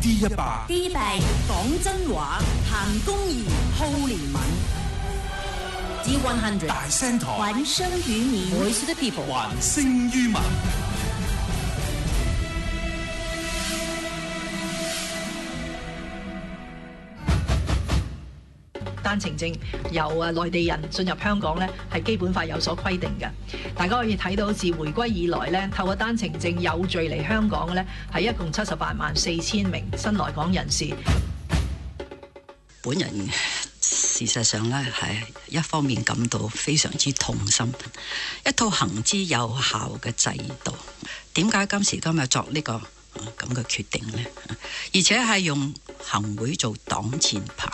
D100， D100講真話，行公義，好憐憫。D100 大聲台， 還聲於民 ，Voice of the People， 還聲於民。 單程證由內地人進入香港咧，係基本法有所規定嘅。大家可以睇到，自回歸以來咧，透過單程證有序嚟香港嘅咧，係一共784000名新來港人士。 本人事實上咧係一方面感到非常之痛心，一套行之有效嘅制度，點解今時今日作呢個咁嘅決定呢？而且係用行會做擋箭牌。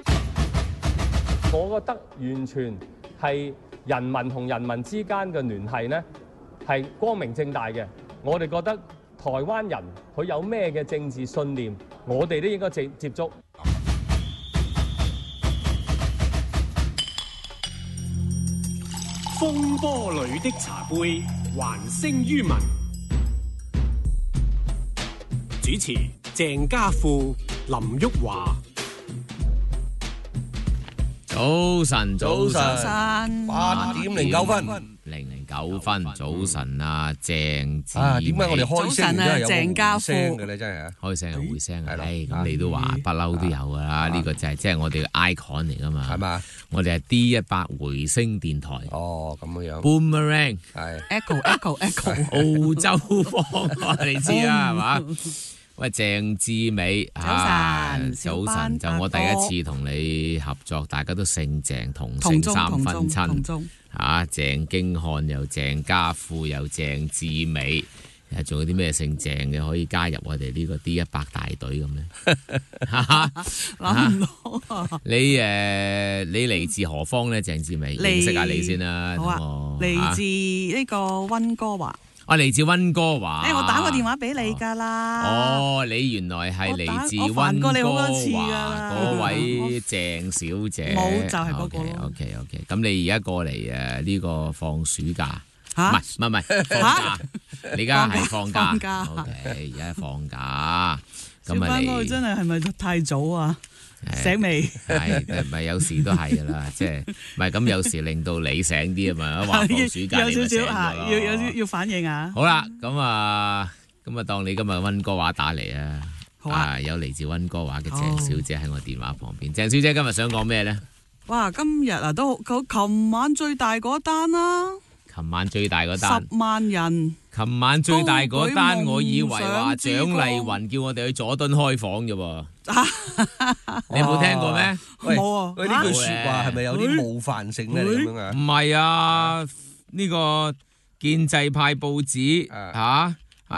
我覺得完全係人民同人民之間嘅聯繫呢，係光明正大嘅。我哋覺得台灣人佢有咩嘅政治信念，我哋都應該接觸。 風波裏的茶杯，還聲於民。主持鄭家富、林旭華。 早晨 8:09， 0:09，早晨啊，鄭子啊，點解我哋開聲真係有鄭家富嘅咧？真係啊， 開聲有回聲啊！ 咁你都話不嬲都有噶啦，呢個就係即係我哋嘅 icon 嚟噶嘛， 係嘛？ 我哋係 D100 回聲電台。 哦，咁樣。 Boomerang 係 Echo， 澳洲方你知啦，係嘛？喂，鄭志美，早晨，就我第一次同你合作，大家都姓鄭，同姓三分親，鄭經翰又鄭家富又鄭志美，仲有啲咩姓鄭嘅可以加入我哋呢個 D100 大隊咁咧？ 諗唔到啊！ 你嚟自何方咧？鄭志美，認識下你先啦。 好啊，嚟自呢個溫哥華。 我嚟自溫哥華。 我打個電話俾你㗎啦。 哦，你原來係嚟自溫哥華嗰位鄭小姐。 冇，就係嗰個咯。 OK，咁你而家過嚟呢個放暑假？唔係放假。你而家係放假。OK，而家放假。 咁啊，你真係咪太早啊？醒未？ 係咪有時都係噶啦，即係唔係咁有時令到你醒啲啊嘛，話放暑假你咪醒咗要反應啊！ 好啦，咁啊當你今日溫哥華打嚟啊， 好啊， 有嚟自溫哥華嘅鄭小姐喺我電話旁邊。鄭小姐今日想講咩咧？ 哇，今日啊都琴晚最大嗰單啦。 琴晚最大嗰單 10萬人。 琴晚最大嗰單，我以為話蔣麗芸叫我哋去佐敦開房啫喎。你有冇聽過咩？ 冇啊！ 喂，呢句説話係咪有啲冒犯性咧？咁樣啊？ 唔係啊，呢個建制派報紙阿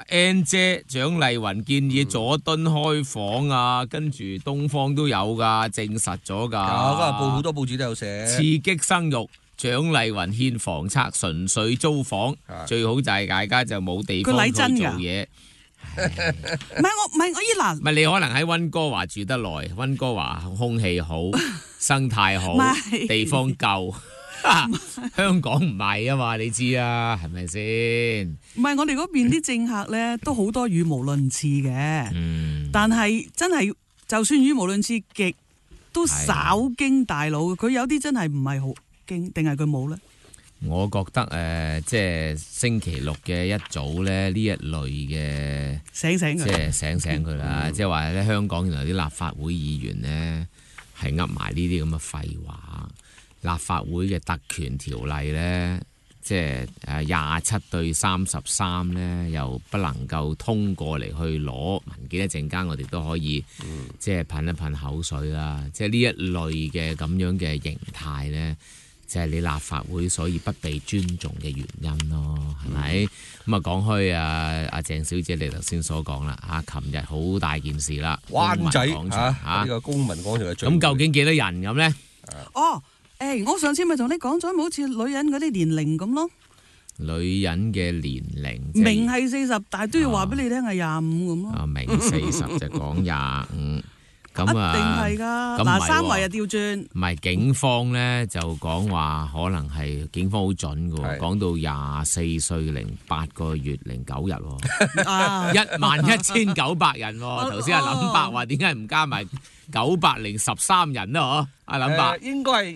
N 姐蔣麗芸建議佐敦開房啊，跟住東方都有㗎，證實咗㗎。 有嗰日好多報紙都有寫。 刺激生育。蔣麗芸獻房策，純粹租房，最好就係大家就冇地方去做嘢。 唔係我依嗱， 唔係你可能喺溫哥華住得耐，溫哥華空氣好，生態好，地方夠。香港唔係啊嘛，你知啊，係咪先？ 唔係我哋嗰邊啲政客咧，都好多語無倫次嘅。但係真係，就算語無倫次極，都稍經大腦。佢有啲真係唔係好。定係佢冇咧？ 我覺得即係星期六嘅一早咧，呢一類嘅醒佢， 即係醒佢啦。即係話咧，香港原來啲立法會議員咧係噏埋呢啲咁嘅廢話。立法會嘅特權條例咧，即係27-33咧，又不能夠通過嚟去攞文件。一陣間我哋都可以即係噴一噴口水啦。即係呢一類嘅咁樣嘅形態咧。就係你立法會所以不被尊重嘅原因咯，係咪？咁啊講開阿鄭小姐你頭先所講啦嚇，琴日好大件事啦， 灣仔呢個公民廣場嘅聚會。 咁究竟幾多人咁咧？ 我上次咪同你講咗，好似女人嗰啲年齡咁咯。 女人嘅年齡明係40，但係都要話俾你聽係25咁咯。 明40就講25。 咁啊， 一定係㗎。 咁嗱，三圍又調轉。 唔係警方咧就講話可能係警方好準㗎喎，講到24歲零8個月零9日喎，11900人喎。頭先阿林伯話點解唔加埋913人啊？阿林伯應該係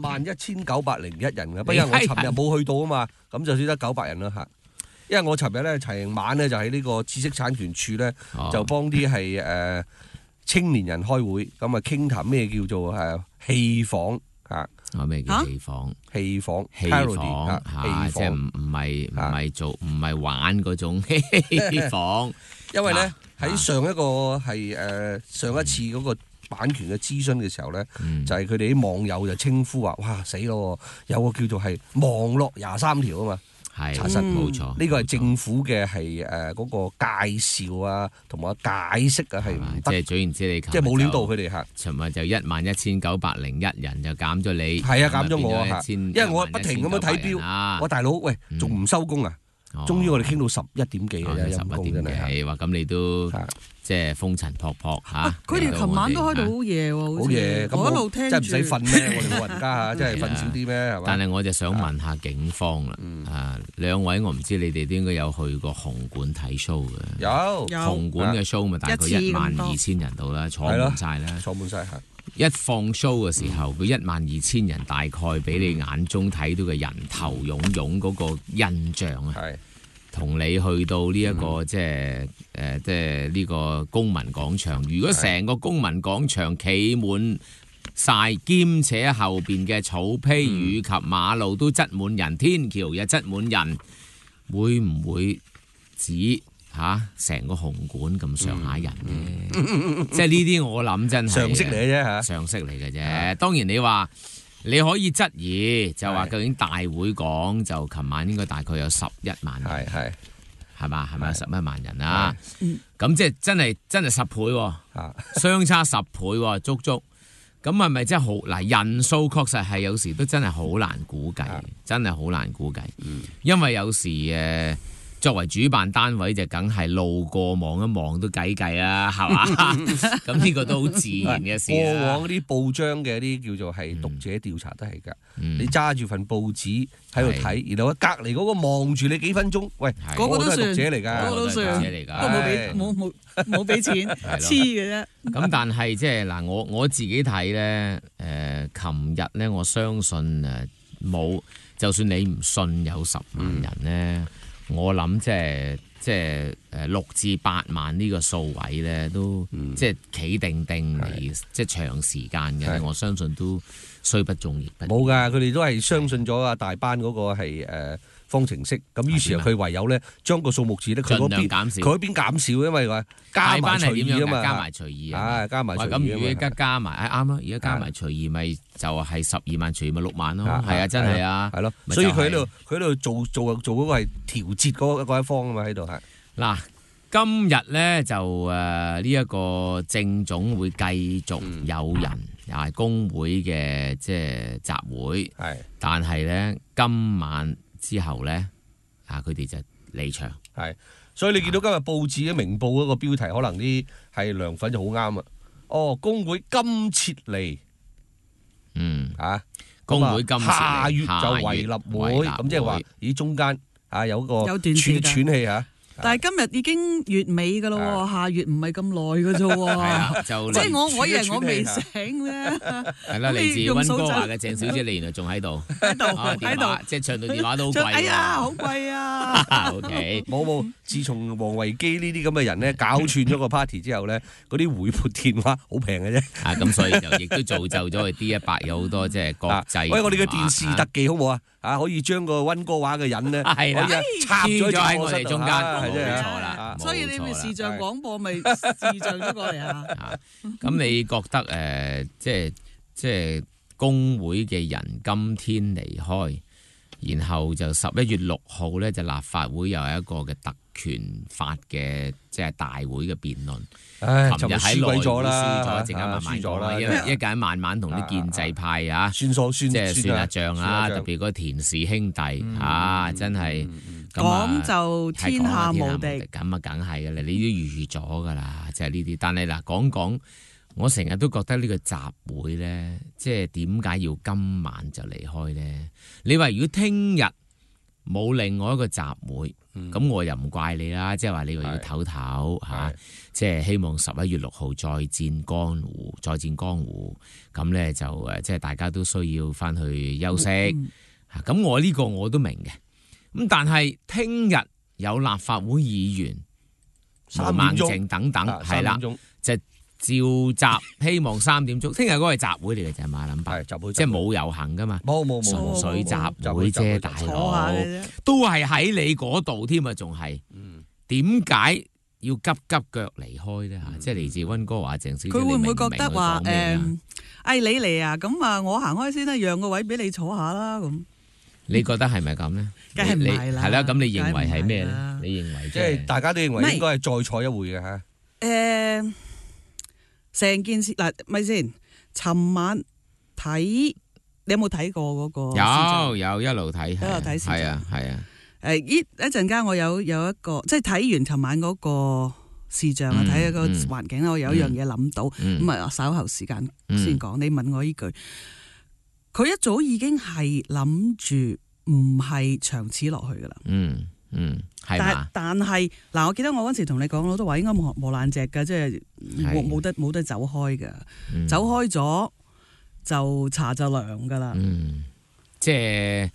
11901人嘅，不過因為我尋日冇去到啊嘛，咁就只得900人啦嚇。因為我尋日咧成晚咧就喺呢個知識產權處咧，就幫啲係青年人開會，咁啊傾談咩叫做戲房嚇？ 咩叫戲房？ 戲房， 戲房嚇，即係唔係玩嗰種戲房。 因為咧喺上一次嗰個版權嘅諮詢嘅時候咧，就係佢哋啲網友就稱呼話：哇死咯！有個叫做係網絡23條啊嘛。 係查實冇錯， 呢個係政府嘅係嗰個介紹啊，同埋解釋啊，係唔得。 即係總言之，你即係冇料到佢哋嚇。 尋日就11901人就減咗你， 係啊減咗我啊，因為我不停咁樣睇錶。我大佬喂，仲唔收工啊？終於我哋傾到11點幾嘅啫，陰公真係。 話咁你都即係風塵僕僕嚇。 佢哋琴晚都開到好夜喎， 好夜咁我一路聽住。 真係唔使瞓咩？我哋老人家嚇，真係瞓少啲咩？係嘛？ 但係我就想問下警方啦，兩位我唔知你哋都應該有去過紅館睇 show 嘅。 有紅館嘅 show 咪大概12000人度啦，坐滿晒啦， 坐滿晒嚇。 一放 show 嘅時候，佢12000人大概俾你眼中睇到嘅人頭湧湧嗰個印象啊，同你去到呢一個即係呢個公民廣場，如果成個公民廣場企滿晒，兼且後邊嘅草坯以及馬路都擠滿人，天橋又擠滿人，會唔會指成個紅館咁上下人咧？即係呢啲我諗真係常識嚟嘅啫嚇， 常識嚟嘅啫。當然你話你可以質疑，就話究竟大會講就琴晚應該大概有11萬人，係嘛？係咪11萬人啊？咁即係真係10倍，相差10倍，足足。咁係咪真係好嗱？人數確實係有時都真係好難估計，真係好難估計。因為有時作為主辦單位就梗係路過望一望都計啦，係嘛？咁呢個都好自然嘅事。 過往啲報章嘅啲叫做係讀者調查都係㗎。你揸住份報紙喺度睇，然後隔離嗰個望住你幾分鐘，喂，嗰個都係讀者嚟㗎， 嗰個都算，都冇俾錢黐嘅啫。 咁但係即係嗱，我自己睇咧，琴日咧，我相信冇，就算你唔信有10萬人咧。我諗即係6至8萬呢個數位咧，都即係企定嚟，即係長時間嘅。我相信都雖不中亦不遠。 冇㗎，佢哋都係相信咗啊大班嗰個係方程式。咁於是佢唯有咧將個數目字咧，佢嗰邊減少，因為話加埋隨意啊嘛， 加埋隨意啊， 加埋隨意。 咁如果而家加埋，啱咯，而家加埋隨意咪就係12萬，隨意咪6萬咯。係啊，真係啊， 係咯。所以佢喺度做嗰個係調節嗰一方啊嘛，喺度係。 嗱，今日咧就呢一個政總會繼續有人又係工會嘅即係集會，但係咧今晚之後咧佢哋就離場。 係，所以你見到今日報紙嘅明報嗰個標題，可能啲係涼粉就好啱啊！哦，工會今撤離， 工會今撤離， 下月就維立會，咁即係話咦中間有個喘氣嚇。 但係今日已經月尾㗎咯，下月唔係咁耐㗎啫喎。即係我以為我未醒咧。 係啦，嚟自溫哥華嘅鄭小姐，你原來仲喺度。喺度，即係長途電話都好貴。 哎呀，好貴啊 ！OK， 冇，自從王維基呢啲咁嘅人咧搞串咗個 party 之後咧，嗰啲回撥電話好平嘅啫。 咁所以就亦都造就咗佢 D100有好多即係國際。 喂，我哋嘅電視特技好唔好啊？可以將個溫哥華嘅人咧，可以插咗喺我哋中間。 冇錯啦， 所以你咪視像廣播咪視像咗過嚟啊！ 咁你覺得即係工會嘅人今天離開，然後就11月6號咧就立法會又有一個嘅特權法嘅即係大會嘅辯論。琴日喺內會輸咗，陣間慢慢講啦。一陣慢慢同啲建制派算數即係算下賬啊！特別嗰田氏兄弟真係。 講就天下無敵， 咁梗係嘅啦，你都預咗㗎啦，即係呢啲。但係嗱，講我成日都覺得呢個集會咧，即係點解要今晚就離開咧？你話如果聽日冇另外一個集會，咁我又唔怪你啦。即係話你話要唞唞嚇，即係希望11月6號再戰江湖，咁咧就即係大家都需要翻去休息。咁我呢個我都明嘅。咁但係聽日有立法會議員毛孟靜等等，係啦，就召集希望3點鐘。聽日嗰個係集會嚟嘅，就係馬林伯， 集會即係冇遊行噶嘛， 冇純粹集會啫，大佬都係喺你嗰度添啊，仲係點解要急急腳離開咧？嚇，即係嚟自溫哥華鄭小姐， 佢會唔會覺得話你嚟啊？咁啊，我行開先啦，讓個位俾你坐下啦咁。 你覺得係咪咁咧？ 梗係唔係啦， 係啦，咁你認為係咩咧？你認為即係大家都認為應該係再坐一會嘅嚇。 成件事嗱，咪先？尋晚睇你有冇睇過嗰個？ 有一路睇，係啊。 一陣間我有一個，即係睇完尋晚嗰個視像啊，睇一個環境我有一樣嘢諗到，咁啊稍後時間先講。你問我呢句，佢一早已經係諗住唔係長此落去噶啦。但係嗱，我記得我嗰時同你講，我都話應該磨爛隻㗎，即係冇得走開㗎。走開咗就茶就涼㗎啦。 即係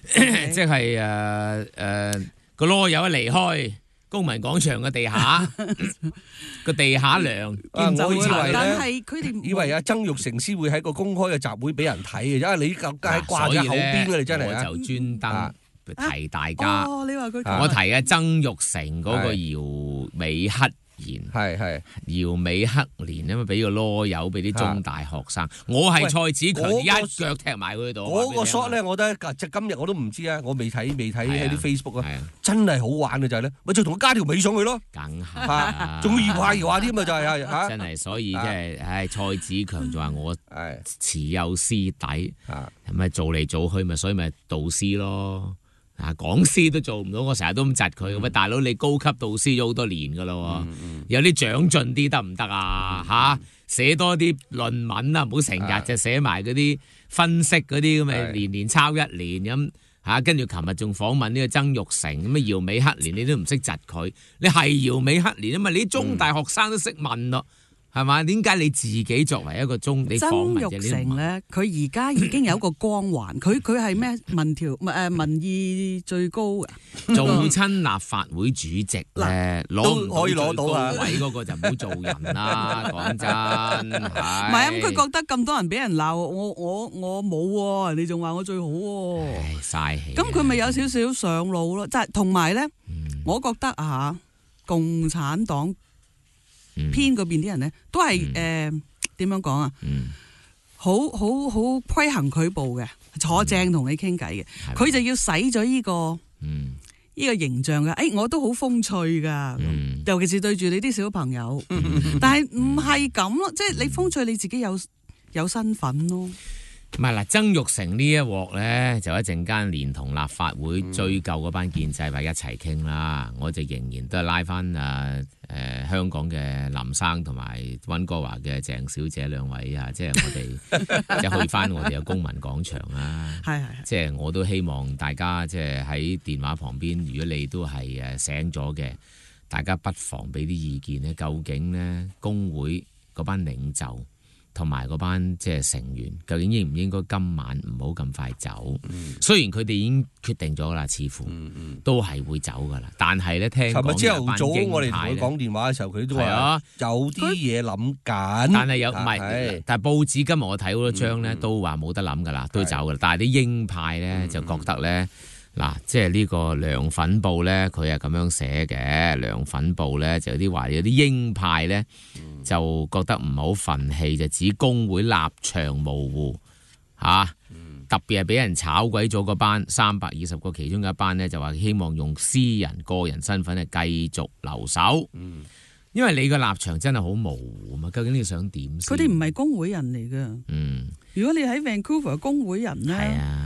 個囉柚一離開公民廣場嘅地下，個地下涼。 我以為但係佢哋以為阿曾鈺成先會喺個公開嘅集會俾人睇嘅，因為你梗係掛喺後邊嘅，你真係我就專登提大家。 你話佢我提嘅曾鈺成嗰個姚美克賢， 係姚美克賢，因為俾個囉柚俾啲中大學生，我係蔡子強一腳踢埋佢度。 嗰個 shot 咧，我覺得即今日我都唔知啊，我未睇喺啲 Facebook 啊，真係好玩嘅就係咧，咪就同佢加條尾上去咯， 梗係， 仲要搖下添啊，就係嚇， 真係所以即係，蔡子強就話我持有師弟，咪做嚟做去咪，所以咪導師咯。講師都做唔到，我成日都咁窒佢。喂，大佬你高級導師咗好多年噶啦，有啲長進啲得唔得啊？嚇，寫多啲論文啊，唔好成日就寫埋嗰啲分析嗰啲咁嘅，年抄一年咁嚇。跟住琴日仲訪問呢個曾鈺成咁啊，姚美克賢你都唔識窒佢，你係姚美克賢啊嘛？你啲中大學生都識問咯。係嘛？點解你自己作為一個曾鈺成咧？佢而家已經有一個光環，佢係咩民意最高啊！ 做親立法會主席咧，可以攞到位嗰個就唔好做人啦。講真，唔係啊！ 佢覺得咁多人俾人鬧，我冇喎，你仲話我最好喎， 嘥氣。 咁佢咪有少少上路咯？即係同埋咧，我覺得共產黨偏嗰邊啲人咧，都係點樣講啊？好規行矩步嘅，坐正同你傾偈嘅，佢就要使咗呢個形象嘅。我都好風趣噶，尤其是對住你啲小朋友。但係唔係咁咯，即係你風趣你自己有身份咯。 唔係嗱，曾鈺成呢一鑊咧，就一陣間連同立法會追究嗰班建制派一齊傾啦。我就仍然都係拉翻香港嘅林生同埋溫哥華嘅鄭小姐兩位啊，即係我哋即係去翻我哋嘅公民廣場啦。係即係我都希望大家即係喺電話旁邊，如果你都係醒咗嘅，大家不妨俾啲意見咧。究竟咧工會嗰班領袖同埋嗰班即係成員，究竟應唔應該今晚唔好咁快走？雖然佢哋已經決定咗啦，似乎都係會走噶啦。但係咧，聽講朝頭早我哋同佢講電話嘅時候，佢都話有啲嘢諗緊。 但係有唔係？但係報紙今日我睇好多張咧，都話冇得諗噶啦，都走噶啦。但係啲鷹派咧就覺得咧，嗱，即係呢個涼粉報咧，佢係咁樣寫嘅。涼粉報咧就有啲話，有啲鷹派咧就覺得唔好憤氣，就指工會立場模糊嚇。特別係俾人炒鬼咗嗰班320個其中嘅一班咧，就話希望用私人個人身份係繼續留守。因為你個立場真係好模糊嘛，究竟你想點？ 佢哋唔係工會人嚟㗎。如果你喺 Vancouver 工會人咧，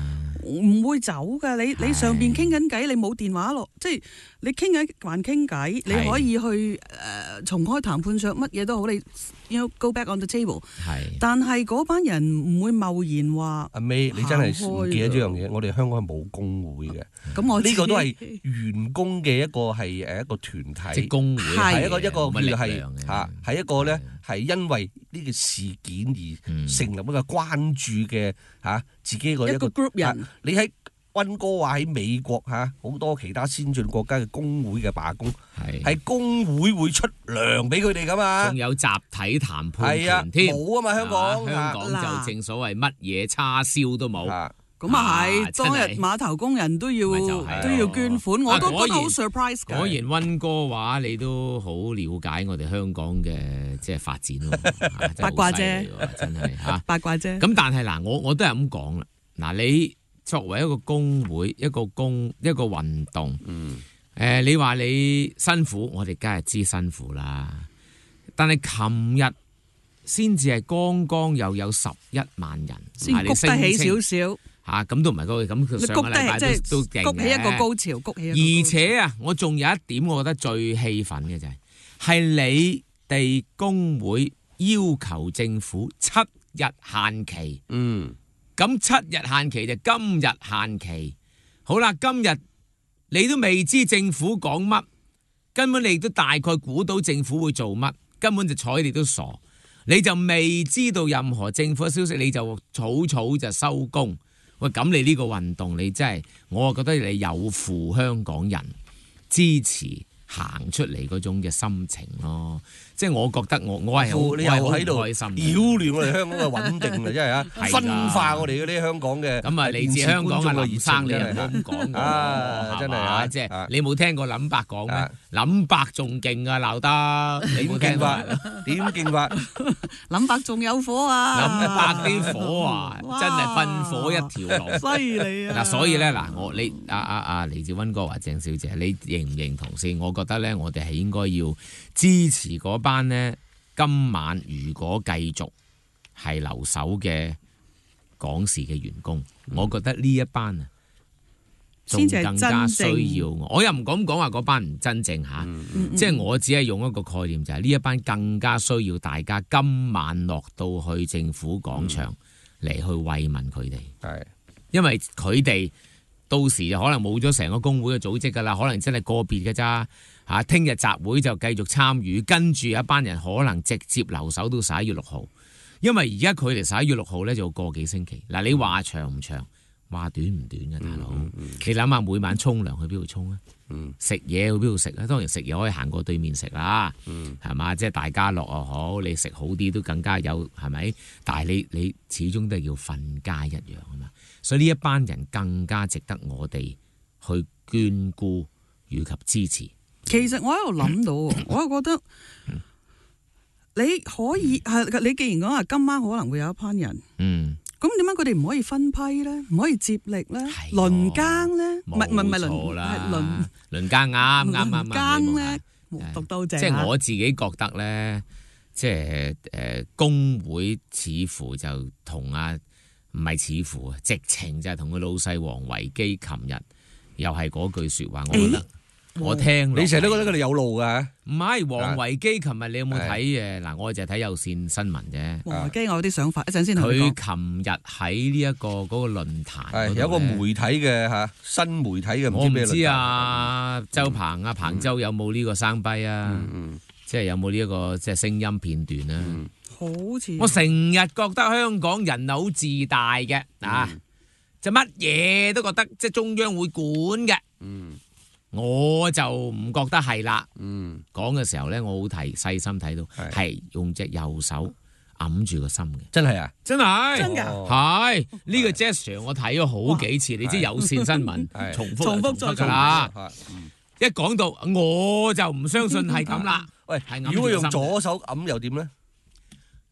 唔會走㗎。你上邊傾緊偈，你冇電話咯，即係你傾緊還傾偈，你可以去重開談判桌，乜嘢都好，你要 go back on the table。但係嗰班人唔會貿然話。阿 May， 你真係唔記得咗樣嘢，我哋香港係冇工會嘅。咁我呢個都係員工嘅一個係一個團體，即工會係一個叫係嚇，係一個咧係因為呢個事件而成立一個關注嘅嚇自己一個 group 人。 你喺溫哥華喺美國嚇好多其他先進國家嘅工會嘅罷工，係工會出糧俾佢哋噶嘛， 仲有集體談判權添， 冇啊嘛香港， 香港就正所謂乜嘢叉燒都冇。 咁啊係，當日碼頭工人都要捐款，我都覺得好 surprise。 果然溫哥華你都好了解我哋香港嘅即係發展喎， 八卦啫， 真係嚇八卦啫。 咁但係嗱，我都係咁講啦。嗱，你作為一個工會、一個運動，你話你辛苦，我哋梗係知辛苦啦。但係琴日先至係剛又有11萬人， 先谷得起少少。 咁都唔係嗰個咁，上個禮拜都勁嘅， 谷起一個高潮，谷起。 而且啊，我仲有一點，我覺得最氣憤嘅就係你哋工會要求政府7日限期。咁7日限期就今日限期。好啦，今日你都未知政府講乜，根本你都大概估到政府會做乜，根本就睬你都傻。你就未知道任何政府嘅消息，你就草就收工。喂，咁你呢個運動，你真係，我覺得你有負香港人支持行出嚟嗰種嘅心情咯。即係我覺得我係好喺度擾亂我哋香港嘅穩定啊！真係啊，分化我哋嗰啲香港嘅咁啊，嚟自香港嘅林生，你又咁講啊，真係啊！即係你冇聽過林伯講咩？林伯仲勁啊，鬧得你冇聽過？點勁法？ 林伯仲有火啊！ 林伯啲火啊，真係噴火一條龍， 犀利啊！ 嗱，所以咧嗱，你嚟自溫哥華鄭小姐，你認唔認同先？我覺得咧，我哋係應該要支持嗰班呢，今晚如果繼續係留守嘅港視嘅員工，我覺得呢一班啊，仲更加需要我又唔敢講話嗰班唔真正嚇，即係我只係用一個概念，就係呢一班更加需要大家今晚落到去政府廣場嚟去慰問佢哋，因為佢哋到時就可能冇咗成個工會嘅組織㗎啦，可能真係個別嘅咋。聽日集會就繼續參與，跟住一班人可能直接留守到11月6號，因為而家距離11月6號咧就個幾星期。嗱，你話長唔長，話短唔短嘅大佬？你諗下每晚沖涼去邊度沖啊？食嘢去邊度食啊？當然食嘢可以行過對面食啦，係嘛？即係大家樂又好，你食好啲都更加有，係咪？但係你始終都係要瞓街一樣啊嘛，所以呢一班人更加值得我哋去眷顧以及支持。 其實我喺度諗到，我又覺得你可以係你既然講話今晚可能會有一班人，咁點解佢哋唔可以分批咧？唔可以接力咧？輪更咧？唔係輪更啱更咧？讀到正。 即係我自己覺得咧，即係工會似乎就同唔係似乎直情就係同佢老細王維基，琴日又係嗰句説話，我覺得。我聽你成日都覺得佢哋有路㗎？ 唔係王維基，琴日你有冇睇嘅？嗱，我就睇有線新聞啫。 王維基，我有啲想法，一陣先同佢琴日喺呢一個嗰個論壇， 有個媒體嘅新媒體嘅， 我唔知啊。周鵬彭州有冇呢個生坯啊？即係有冇呢一個即係聲音片段啊？ 好似我成日覺得香港人好自大嘅就乜嘢都覺得即係中央會管嘅。我就唔覺得係啦。講嘅時候咧，我好細心睇到係用隻右手揞住個心嘅。 真係啊！ 真係真㗎。 係呢個 gesture 我睇咗好幾次，你知有線新聞重複再重複。一講到我就唔相信係咁啦。 喂，如果用左手揞又點咧？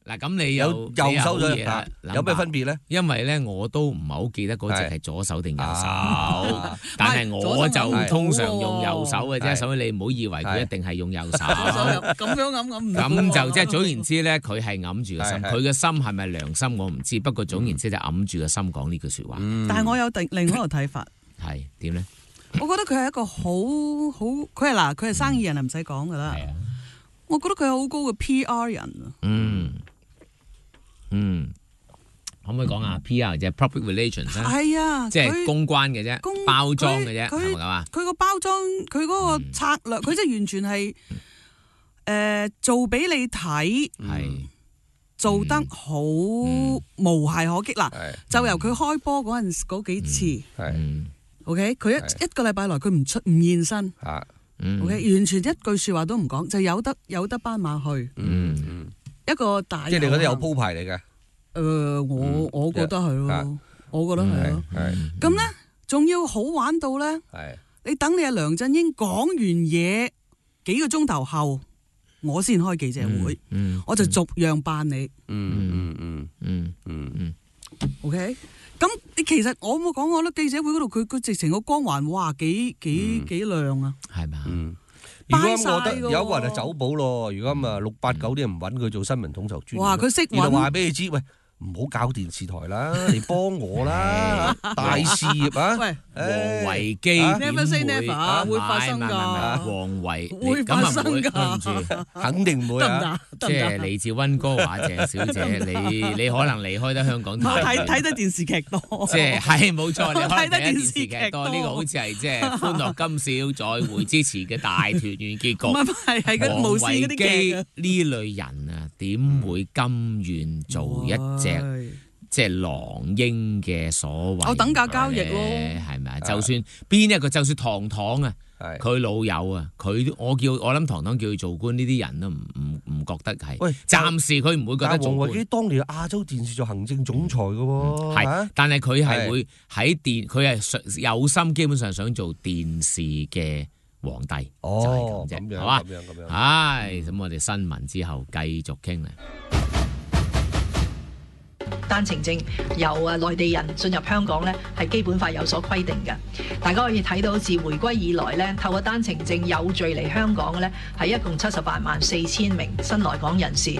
嗱，咁你又收咗啦，有咩分別咧？ 因為咧我都唔係好記得嗰隻係左手定右手，但係我就通常用右手嘅啫，所以你唔好以為佢一定係用右手。 咁就即係總言之咧，佢係揞住個心，佢嘅心係咪良心我唔知，不過總言之就揞住個心講呢句説話。 但係我有另外一個睇法， 係點咧？ 我覺得佢係一個佢係生意人，唔使講噶啦。我覺得佢係好高嘅 PR 人啊。 可唔可以講下 PR 即係 public relations 咧？ 係啊， 即係公關嘅啫，包裝嘅啫，係咪咁啊？佢個包裝，佢嗰個策略，佢即係完全係做俾你睇，做得好無懈可擊嗱。就由佢開波嗰幾次，OK， 佢一個禮拜內佢唔現身，OK， 完全一句説話都唔講，就有得斑馬去，一個大即係你覺得有鋪排嚟嘅。 我覺得係咯，我覺得係咯。咁咧，仲要好玩到咧，你等你阿梁振英講完嘢幾個鐘頭後，我先開記者會，我就逐樣扮你。OK， 咁你其實我冇講過啦，記者會嗰度佢直情個光環，哇幾亮啊，係嘛？ 如果我覺得有一個人係走寶咯，如果咁啊689啲人唔揾佢做新聞統籌專員， 哇佢識揾， 然後話俾你知，喂唔好搞電視台啦，你幫我啦，大事業啊！ 喂， 王維基 never say never 會發生㗎， 王維會發生㗎， 對唔住， 肯定唔會啊！ 即係嚟自溫哥華鄭小姐，你可能離開得香港太睇得電視劇多，即係冇錯，你可能睇得電視劇多，呢個好似係即係《歡樂今宵》再會之前嘅大團圓結局。 唔係嗰無線嗰啲劇呢類人啊，點會甘願做一隻即係狼鷹嘅所謂？ 我等價交易咯， 係咪啊？就算邊一個，就算唐唐啊，佢老友啊，我諗唐唐叫佢做官，呢啲人都唔覺得係。喂，暫時佢唔會覺得做官。 王維基當年亞洲電視做行政總裁嘅喎， 係，但係佢係會喺佢係有心，基本上想做電視嘅皇帝，就係咁啫，係嘛？咁樣。唉，咁我哋新聞之後繼續傾啦。 單程證由內地人進入香港咧，係基本法有所規定嘅。大家可以睇到，自回歸以來咧，透過單程證有序嚟香港嘅咧，係一共784000名新來港人士。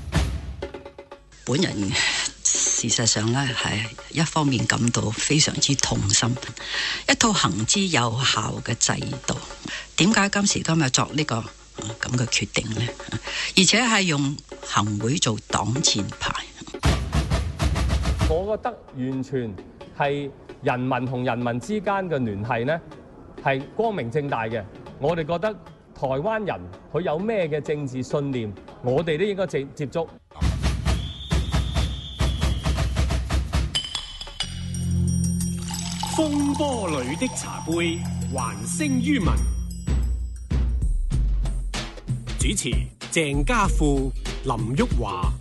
本人事實上咧係一方面感到非常之痛心，一套行之有效嘅制度，點解今時今日作呢個咁嘅決定呢？而且係用行會做擋箭牌。 我覺得完全係人民同人民之間嘅聯繫呢，係光明正大嘅。我哋覺得台灣人佢有咩嘅政治信念，我哋都應該接觸。 風波裏的茶杯，還聲於民。主持鄭家富、林旭華。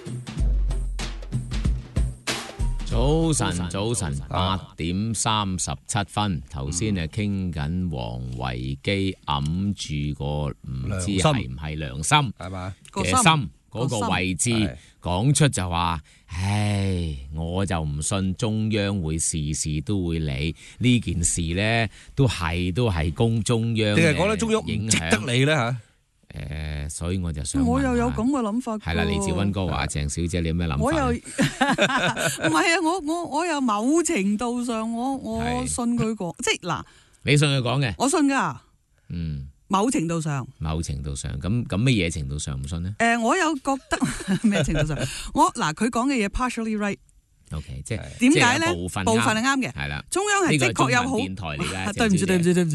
早晨，8點37分。頭先啊傾緊王維基揞住個唔知係唔係良心係嘛嘅心嗰個位置，講出就話，唉，我就唔信中央會事事都會理呢件事咧，都係供中央定係講得中央唔值得理咧嚇？所以我就想， 我又有咁嘅諗法。 係啦，嚟自溫哥華鄭小姐，你有咩諗法？ 我又唔係啊！我又某程度上，我信佢講，即係嗱， 你信佢講嘅， 我信㗎。某程度上，咁乜嘢程度上唔信呢？ 我有覺得咩程度上？佢講嘅嘢 partially right。 OK， 即係點解咧？ 部分係啱嘅， 係啦。 中央係的確有好電台嚟嘅。 對唔住，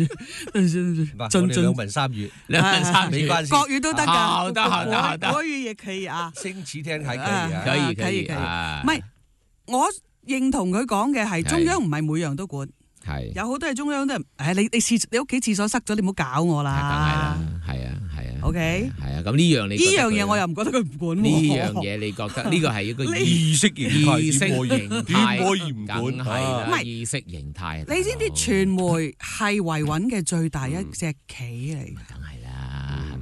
兩文三語， 沒關係， 國語都得㗎。 好得， 國語亦可以啊。 星馳聽係可以。 唔係，我認同佢講嘅係中央唔係每樣都管，係有好多係中央都係。你屋企廁所塞咗，你唔好搞我啦。 梗係啦，係啊。 OK， 係啊，咁呢樣嘢我又唔覺得佢唔管。 呢樣嘢你覺得呢個係一個意識形態， 可以唔管？ 梗係啦，意識形態。 你知唔知傳媒係維穩嘅最大一隻棋嚟？ 梗係啦，係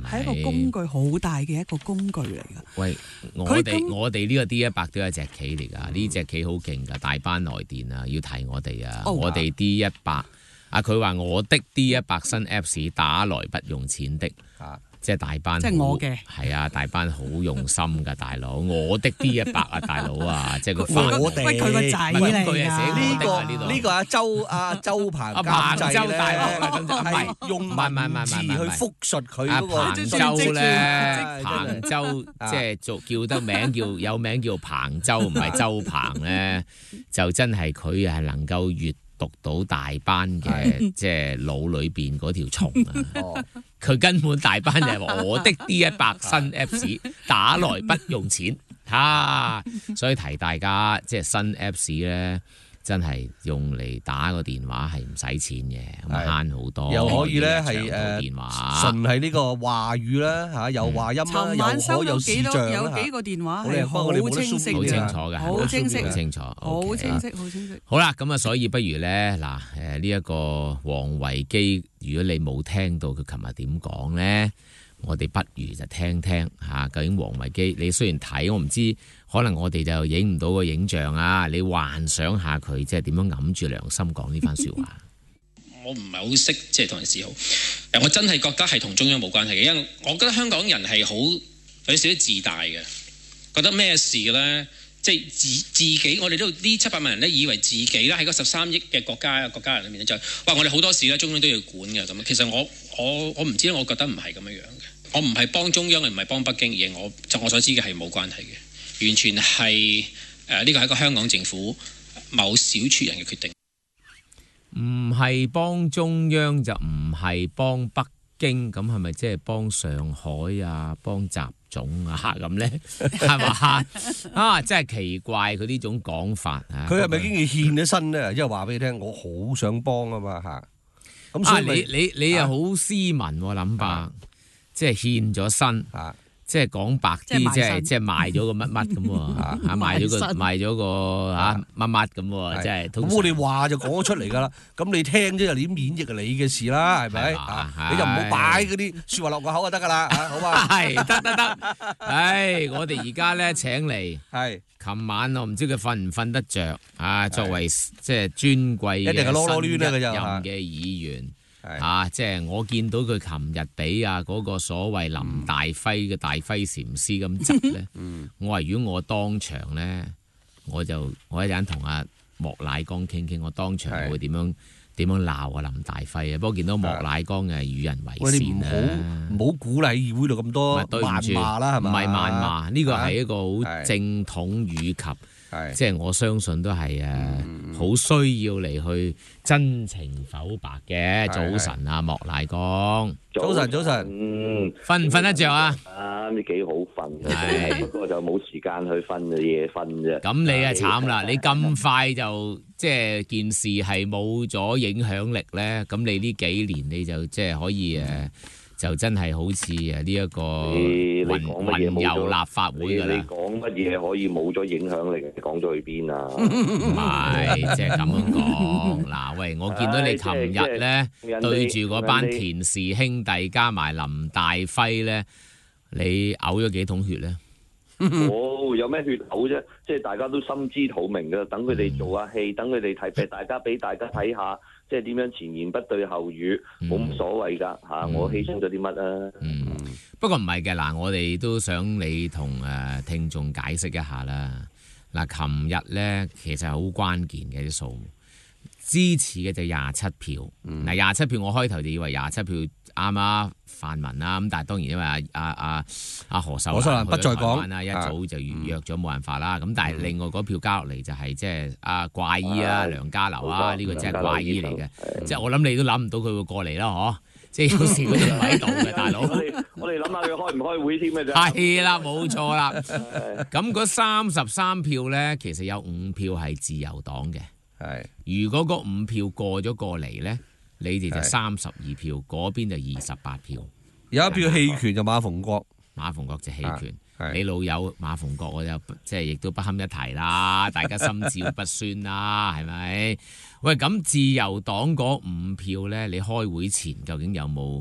係一個工具，好大嘅一個工具嚟㗎。 喂，我哋呢個 D100都係一隻棋嚟㗎，呢隻棋好勁㗎，大班來電啊，要提我哋啊，我哋 D100啊，佢話我的 D100 新 Apps 打來不用錢的。即係大班， 即係我嘅， 係啊！大班好用心㗎，大佬，我的 D100啊，大佬啊，即係個我哋， 喂佢個仔嚟㗎， 呢個阿周鵬監製咧，係用文字去復述佢嗰個彭州咧，彭州即係叫得名有名叫彭州，唔係周鵬咧，就真係佢係能夠閱讀到大班嘅即係腦裏邊嗰條蟲啊！佢根本大班就係話我的 D100 新 Apps 打來不用錢所以提大家即係新 Apps 咧，真係用嚟打個電話係唔使錢嘅，咁慳好多。又可以咧係電話純係呢個話語啦嚇，有話音啦，又可有視像啦。 有幾個電話係好清晰， 好清楚嘅， 好清晰， 好清楚， 好清晰，好清晰。 好啦，咁啊，所以不如咧嗱呢一個王維基，如果你冇聽到佢琴日點講咧，我哋不如就聽聽嚇究竟王維基，你雖然睇我唔知。可能我哋就影唔到個影像啊！你幻想下佢即係點樣揞住良心講呢番説話。 我唔係好識即係同人示好，我真係覺得係同中央冇關係嘅，因為我覺得香港人係好有少少自大嘅，覺得咩事咧，即係自己，我哋都呢700萬人咧，以為自己咧喺個13億嘅國家人裏面咧，就話我哋好多事咧，中央都要管嘅咁。其實我唔知，我覺得唔係咁樣嘅。我唔係幫中央，唔係幫北京，而我所知嘅係冇關係嘅。完全係呢個係一個香港政府某小撮人嘅決定， 唔係幫中央就唔係幫北京，咁係咪即係幫上海啊、幫習總啊咁呢？係嘛啊，真係奇怪佢呢種講法啊！ 佢係咪已經獻咗身呢？因為話俾你聽，我好想幫啊嘛嚇。咁所以你又好斯文喎，林伯，即係獻咗身啊！即係講白啲，即係賣咗個乜乜咁喎，賣咗個乜乜咁喎，即係。咁我哋話就講咗出嚟㗎啦，咁你聽啫，你免疫係你嘅事啦，係咪？你就唔好擺嗰啲説話落個口就得㗎啦，好嘛？ 係得。我哋而家咧請嚟，琴晚我唔知佢瞓唔瞓得着啊？作為即係尊貴嘅新一任嘅議員。即係我見到佢琴日俾嗰個所謂林大輝嘅大輝禪師咁執咧，我話如果我當場咧，我一陣同阿莫乃光傾，我當場會點樣鬧林大輝啊？不過見到莫乃光係與人為善啊， 唔好鼓勵議會度咁多謾罵啦，係咪？ 唔係謾罵，呢個係一個好正統語及。即係我相信都係好需要嚟去真情剖白嘅。早晨啊，莫乃光。 早晨。 瞓唔瞓得着啊？ 你幾好瞓，不過就冇時間去瞓，夜瞓啫。 咁你啊慘啦！你咁快就即係件事係冇咗影響力咧，咁你呢幾年你就即係可以就真係好似呢一個雲遊立法會㗎啦。 你講乜嘢可以冇咗影響力？講咗去邊啊？ 唔係，即係咁樣講。嗱，喂，我見到你琴日咧對住嗰班田氏兄弟加埋林大輝咧，你嘔咗幾桶血咧？ 有咩血嘔啫？即係大家都心知肚明㗎，等佢哋做下戲，等佢哋睇俾大家睇下。即係點樣前言不對後語，冇乜所謂㗎嚇！我犧牲咗啲乜啊？ 不過唔係嘅嗱，我哋都想你同聽眾解釋一下啦。嗱，琴日咧其實係好關鍵嘅啲數目，支持嘅就27票。嗱，27票我開頭就以為27票啱啊泛民啦，咁但係當然因為阿何秀蘭不再講啦，一早就約咗冇辦法啦。咁但係另外嗰票交落嚟就係即係阿怪醫啊梁家騮啊，呢個真係怪醫嚟嘅。即係我諗你都諗唔到佢會過嚟啦，嗬！即係有時佢哋唔喺度嘅大佬。 我哋諗下佢開唔開會添嘅啫。 係啦，冇錯啦。咁嗰33票咧，其實有5票係自由黨嘅。如果嗰5票過嚟咧，你哋就32票，嗰邊就28票。 有一票棄權就馬逢國就棄權。你老友馬逢國，我就即係亦都不堪一提啦，大家心照不宣啦，係咪？喂，咁自由黨嗰5票咧，你開會前究竟有冇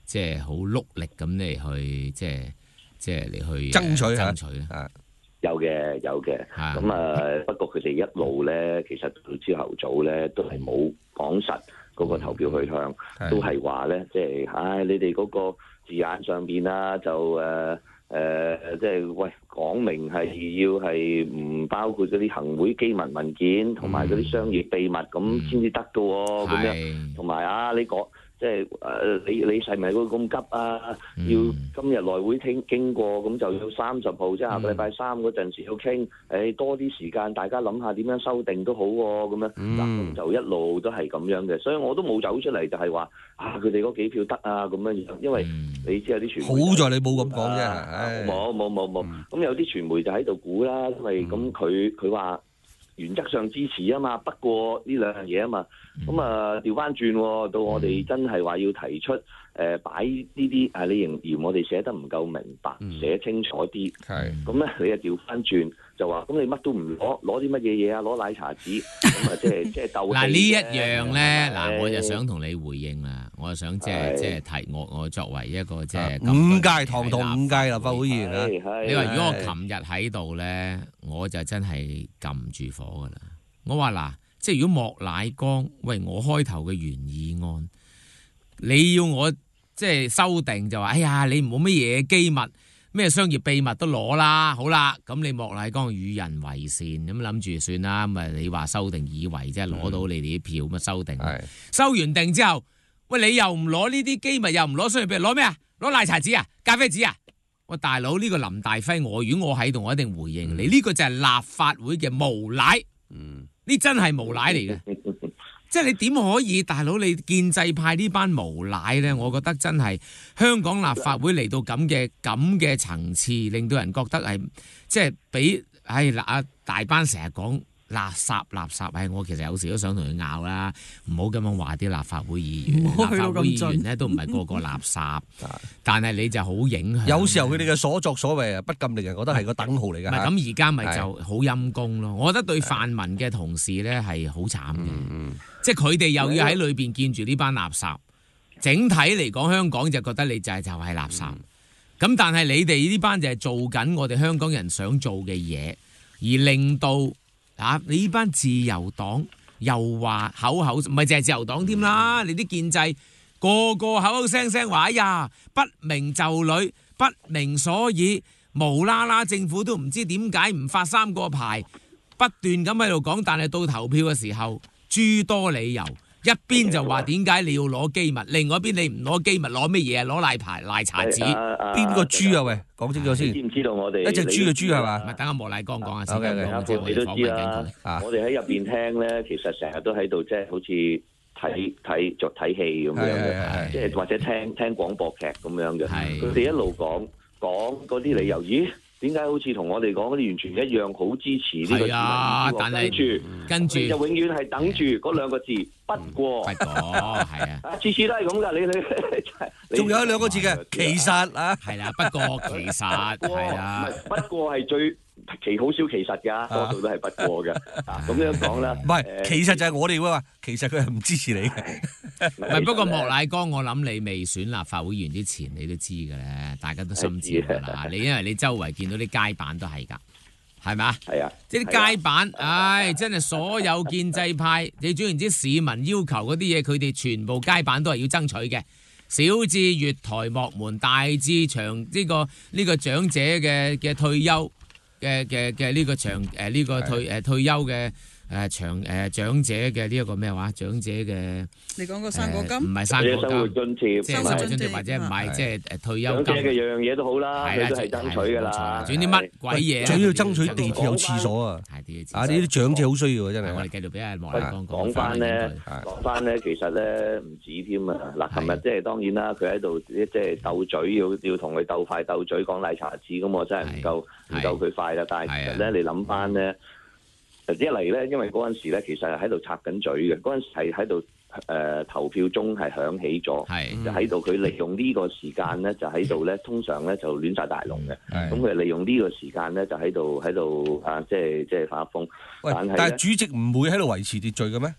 即係好碌力咁嚟去即係嚟去爭取咧？ 有嘅，咁不過佢哋一路咧，其實到朝頭早咧都係冇講實嗰個投票去向，都係話咧，即係你哋嗰個字眼上邊啦，就即係喂講明係要係唔包括嗰啲行會機密文件同埋嗰啲商業秘密咁先至得㗎喎，咁樣同埋你講。即係你係咪會咁急啊？要今日內會經過，咁就要30號，即係下個禮拜3嗰陣時要傾。多啲時間，大家諗下點樣修訂都好喎。咁樣咁就一路都係咁樣嘅，所以我都冇走出嚟，就係話佢哋嗰幾票得啊咁樣。因為你知有啲傳媒好在你冇咁講啫。 冇。咁有啲傳媒就喺度估啦，因為咁佢話。原則上支持啊嘛，不過呢兩樣嘢啊嘛，咁調翻轉到我哋真係話要提出擺呢啲你嫌我哋寫得唔夠明白，寫清楚啲，咁咧你又調翻轉就話咁你乜都唔攞啲乜嘢嘢啊，攞奶茶紙咁即係鬥氣嗱呢一樣咧，我就想同你回應啦，我就想即係提我作為一個即係 5屆堂堂5屆立法會議員啊， 你話如果我琴日喺度咧，我就真係撳住火噶啦。我話嗱，即係如果莫乃光，喂，我開頭嘅原議案，你要我即係修訂就話，哎呀，你冇乜嘢機密，咩商業秘密都攞啦，好啦，咁你莫乃光與人為善，咁諗住算啦，咁你話修訂以為即係攞到你哋啲票咁修訂，收完定之後，喂，你又唔攞呢啲機密，又唔攞商業秘密，攞咩啊？攞奶茶紙啊？咖啡紙啊？喂，大佬，呢個林大輝，如果我喺度，我一定回應你，呢個就係立法會嘅無賴，呢真係無賴嚟嘅。即係你點可以，大佬你建制派呢班無賴咧？我覺得真係香港立法會嚟到咁嘅層次，令到人覺得係即係俾大班成日講垃圾，我其實有時都想同佢拗啦，唔好咁樣話啲立法會議員，立法會議員咧都唔係個個垃圾，但係你就好影響。 有時候佢哋嘅所作所為不禁令人覺得係個等號嚟㗎。 咁而家咪就好陰公咯。我覺得對泛民嘅同事咧係好慘嘅，即係佢哋又要喺裏邊見住呢班垃圾。整體嚟講，香港就覺得你就係垃圾。咁但係你哋呢班就係做緊我哋香港人想做嘅嘢，而令到你呢班自由黨又話口唔係淨係自由黨添啦，你啲建制個個口聲聲話，哎呀，不明就裏，不明所以，無啦啦政府都唔知點解唔發3個牌，不斷咁喺度講，但係到投票嘅時候諸多理由，一邊就話點解你要攞機密，另外一邊你唔攞機密攞乜嘢？攞奶茶紙， 邊個豬啊？喂，講清楚先。 知唔知道我哋一隻豬嘅豬係嘛？ 咪等阿莫乃光講下先。 你都知啦。我哋喺入邊聽咧，其實成日都喺度即係好似睇戲咁樣嘅，即係或者聽廣播劇咁樣嘅。佢哋一路講嗰啲理由，咦？點解好似同我哋講嗰啲完全一樣，好支持呢個字？ 但係跟住就永遠係等住嗰2個字，不過係啊， 次次都係咁噶。你仲有1、2個字嘅，其實啊， 係啦，不過其實係啦， 不過係最好少其實㗎，多數都係不過嘅。咁樣講啦， 唔係其實就係我哋話，其實佢係唔支持你嘅。 不過莫乃光，我諗你未選立法會議員之前，你都知嘅咧，大家都心知㗎啦。你因為你周圍見到啲街板都係㗎，係咪？係啊，即係啲街板，真係所有建制派，你總言之市民要求嗰啲嘢，佢哋全部街板都係要爭取嘅。小至月台幕門，大至長呢個長者嘅退休嘅呢個退休嘅長者嘅呢一個咩話？長者嘅你講個生果金， 唔係生果金， 生活津貼， 即係生活津貼或者唔係即係退休金。 長者嘅樣嘢都好啦，佢都係爭取㗎啦。 仲有啲乜鬼嘢？ 仲要爭取地鐵有廁所啊！呢啲長者好需要啊，真係。 我哋繼續俾阿莫乃光講翻咧，其實咧唔止添啊！嗱，琴日即係當然啦，佢喺度即係鬥嘴，要同佢鬥快鬥嘴講奶茶紙，咁我真係唔夠佢快啦。但係其實咧，你諗翻咧。一嚟咧，因為嗰陣時咧，其實係喺度插緊嘴嘅。嗰陣時係喺度投票鐘係響起咗，就喺度佢利用呢個時間咧，就喺度咧，通常咧就亂晒大龍嘅。咁佢利用呢個時間咧，就喺度即係發瘋。 但係主席唔會喺度維持秩序嘅咩？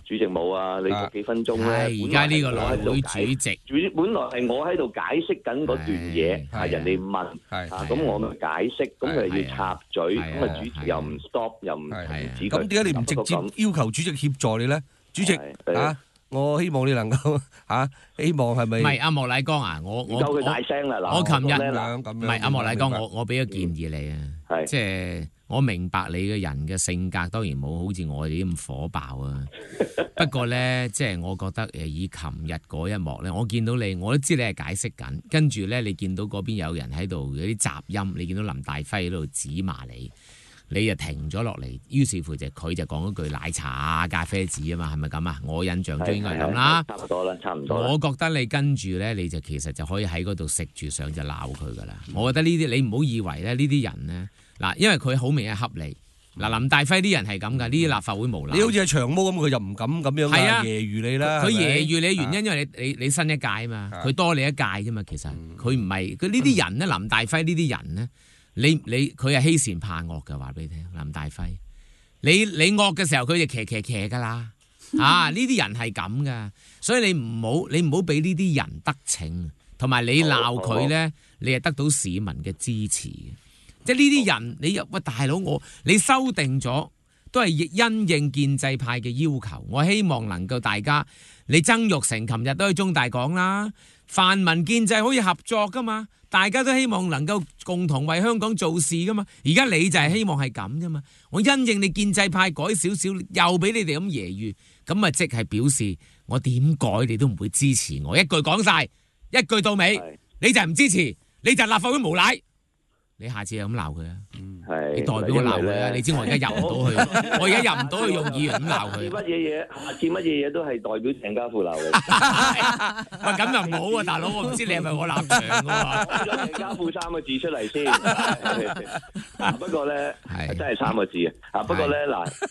主席冇啊，你嗰幾分鐘咧， 而家呢個內會主席， 本來係我喺度解釋緊嗰段嘢，係人哋問，咁我咪解釋，咁佢要插嘴，咁啊主持又唔 stop， 又唔指佢。 咁點解你唔直接要求主席協助你咧？主席我希望你能夠希望係咪？ 唔係阿莫乃光啊，我夠佢大聲啦嗱！ 我琴日唔係阿莫乃光，我俾個建議你啊，即係我明白你嘅人嘅性格當然冇好似我哋咁火爆啊。不過咧，即係我覺得以琴日嗰一幕咧，我見到你，我都知你係解釋緊，跟住咧你見到嗰邊有人喺度有啲雜音，你見到林大輝喺度指罵你就停咗落嚟，於是乎佢就講嗰句奶茶啊、咖啡紙啊嘛，係咪咁啊？我印象中應該係咁啦， 差唔多啦，差唔多。 我覺得你跟住咧，你就其實就可以喺嗰度食住上就鬧佢噶啦。我覺得呢啲你唔好以為咧，呢啲人咧嗱，因為佢好明顯恰你嗱，林大輝啲人係咁噶，呢啲立法會無賴。 你好似係長毛咁，佢就唔敢咁樣揶揄你啦。 佢揶揄你嘅原因，因為你新一屆啊嘛，佢多你一屆啫嘛。其實佢唔係佢呢啲人咧，林大輝呢啲人咧。佢係欺善怕惡嘅，話俾你聽，林大輝，你惡嘅時候，佢就騎噶啦，呢啲人係咁噶，所以你唔好俾呢啲人得逞，同埋你鬧佢咧，你係得到市民嘅支持嘅，即係呢啲人，喂大佬你修訂咗，都係因應建制派嘅要求，我希望能夠大家，你曾鈺成琴日都喺中大講啦，泛民建制可以合作噶嘛。大家都希望能夠共同為香港做事噶嘛，而家你就係希望係咁啫嘛。我因應你建制派改少少，又俾你哋咁揶揄，咁啊即係表示我點改你都唔會支持我。一句講晒，一句到尾，你就係唔支持，你就係立法會無賴。你下次就咁鬧佢啊！你代表我鬧佢啊！你知我而家入唔到去，我而家入唔到去用議員咁鬧佢。 下次乜嘢都係代表鄭家富鬧你。 喂，咁又唔好啊，大佬！我唔知你係咪我立場㗎喎。 講咗鄭家富3個字出嚟先。不過咧，真係3個字啊！不過咧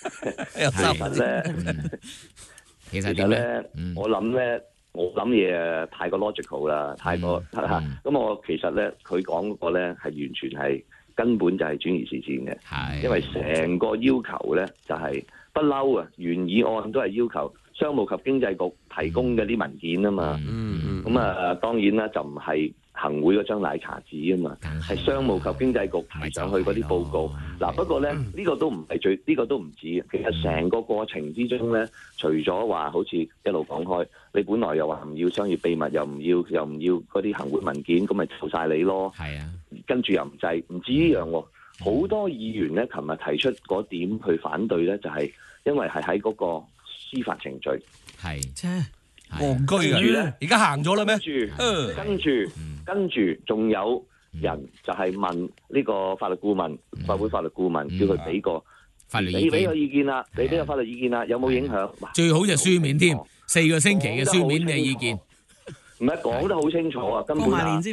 其實咧，我諗咧。我諗嘢太過 logical 啦，太過咁我其實咧，佢講嗰個咧係完全係根本就係轉移視線嘅，因為成個要求咧就係不嬲啊，原議案都係要求商務及經濟局提供嘅啲文件啊嘛，咁啊當然啦就唔係行會嗰張奶茶紙啊嘛，係商務及經濟局提上去嗰啲報告。嗱不過咧呢個都唔係呢個都唔止，其實成個過程之中咧，除咗話好似一路講開，你本來又話唔要商業秘密，又唔要嗰啲行會文件，咁咪做晒你咯。係啊，跟住又唔制，唔止呢樣喎。好多議員咧，琴日提出嗰點去反對咧，就係因為係喺嗰個司法程序。係啫。戇居啊！而家行咗啦咩？跟住仲有人就係問呢個法律顧問，立法會法律顧問叫佢俾個法律意見， 你俾個意見啦，你俾個法律意見啦，有冇影響？ 最好就書面添，4個星期嘅書面嘅意見。 唔係講得好清楚啊！根本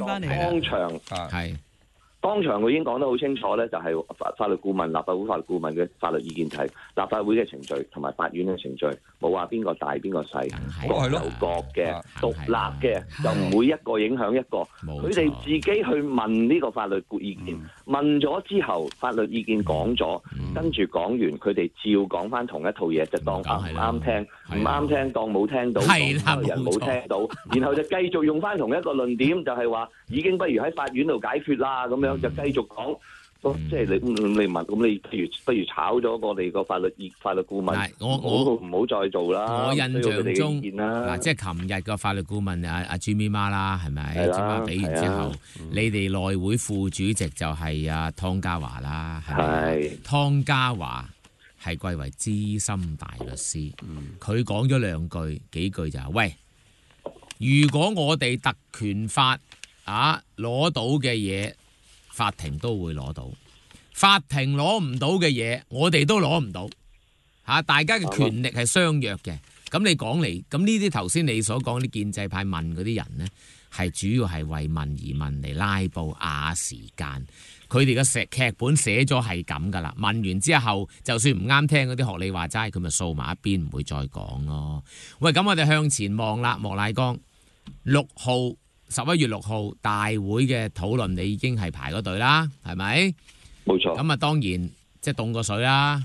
當場佢已經講得好清楚咧，就係法律顧問、立法會法律顧問嘅法律意見係立法會嘅程序同埋法院嘅程序，冇話邊個大邊個細，各有各嘅，獨立嘅，就唔會一個影響一個。佢哋自己去問呢個法律意見，問咗之後，法律意見講咗，跟住講完，佢哋照講翻同一套嘢，就當唔啱聽，唔啱聽當冇聽到，當人冇聽到，然後就繼續用翻同一個論點，就係話已經不如喺法院度解決啦咁樣。就繼續講，即係你問，咁你不如炒咗我哋個法律顧問，我唔好再做啦。 我印象中嗱，即係琴日個法律顧問阿朱咪媽啦，係咪？朱媽俾完之後，你哋內會副主席就係阿湯家驊啦，係咪？湯家驊係貴為資深大律師，佢講咗幾句就係：喂，如果我哋特權法攞到嘅嘢，法庭都會攞到，法庭攞唔到嘅嘢，我哋都攞唔到。大家嘅權力係相約嘅。咁你講嚟，咁呢啲頭先你所講啲建制派問嗰啲人呢，係主要係為問而問嚟拉布壓時間。佢哋嘅劇本寫咗係咁噶啦。問完之後，就算唔啱聽嗰啲學你話齋，佢咪掃埋一邊，唔會再講咯。喂，咁我哋向前望啦，莫乃光11月6號大會嘅討論，你已經係排咗隊啦，係咪？冇錯。咁啊，當然即係凍過水啦，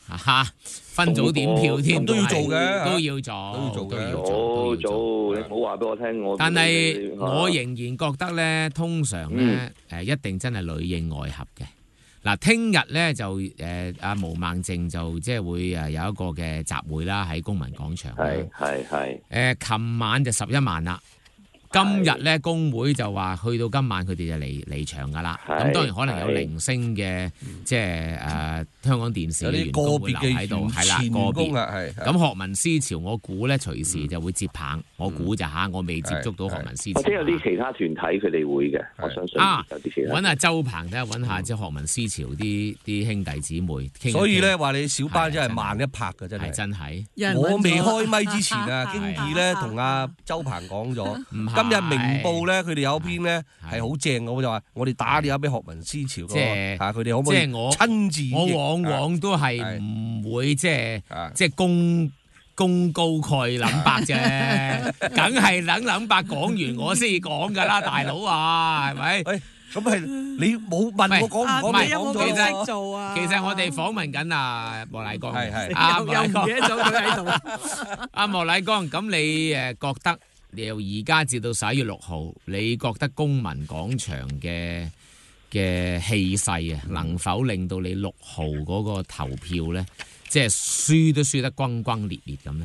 分組點票添， 都要做嘅， 都要做， 你唔好話俾我聽， 但係我仍然覺得咧，通常咧一定真係裏應外合嘅。嗱，聽日咧就阿毛孟靜就即係會有一個嘅集會啦，喺公民廣場。係。琴晚就11萬啦。今日咧工會就話去到今晚佢哋就離場㗎啦。咁當然可能有零星嘅即係香港電視嘅員工會留喺度，係啦，個別係。咁學民思潮我估咧隨時就會接棒，我估就嚇，我未接觸到學民思潮。 或者有啲其他團體佢哋會嘅，我相信有啲其他。 揾下周鵬睇下，揾下即係學民思潮啲兄弟姊妹。 所以咧話你小班真係慢一拍㗎，真係。 真係。 我未開咪之前啊，經已咧同阿周鵬講咗。今日明報咧，佢哋有篇咧係好正嘅，我就話我哋打電話俾學民思潮，即係佢哋可唔可以親自？ 我往往都係唔會即係功高蓋諗白啫，梗係諗白講完我先講㗎啦，大佬啊，係咪？ 咁係你冇問我講唔講？ 有冇幾識做啊？ 其實我哋訪問緊阿莫乃光， 又唔記得咗佢喺度。 阿莫乃光，咁你覺得？由而家至到11月6號，你覺得公民廣場嘅氣勢啊，能否令到你6號嗰個投票咧，即係輸都輸得轟轟烈烈咁咧？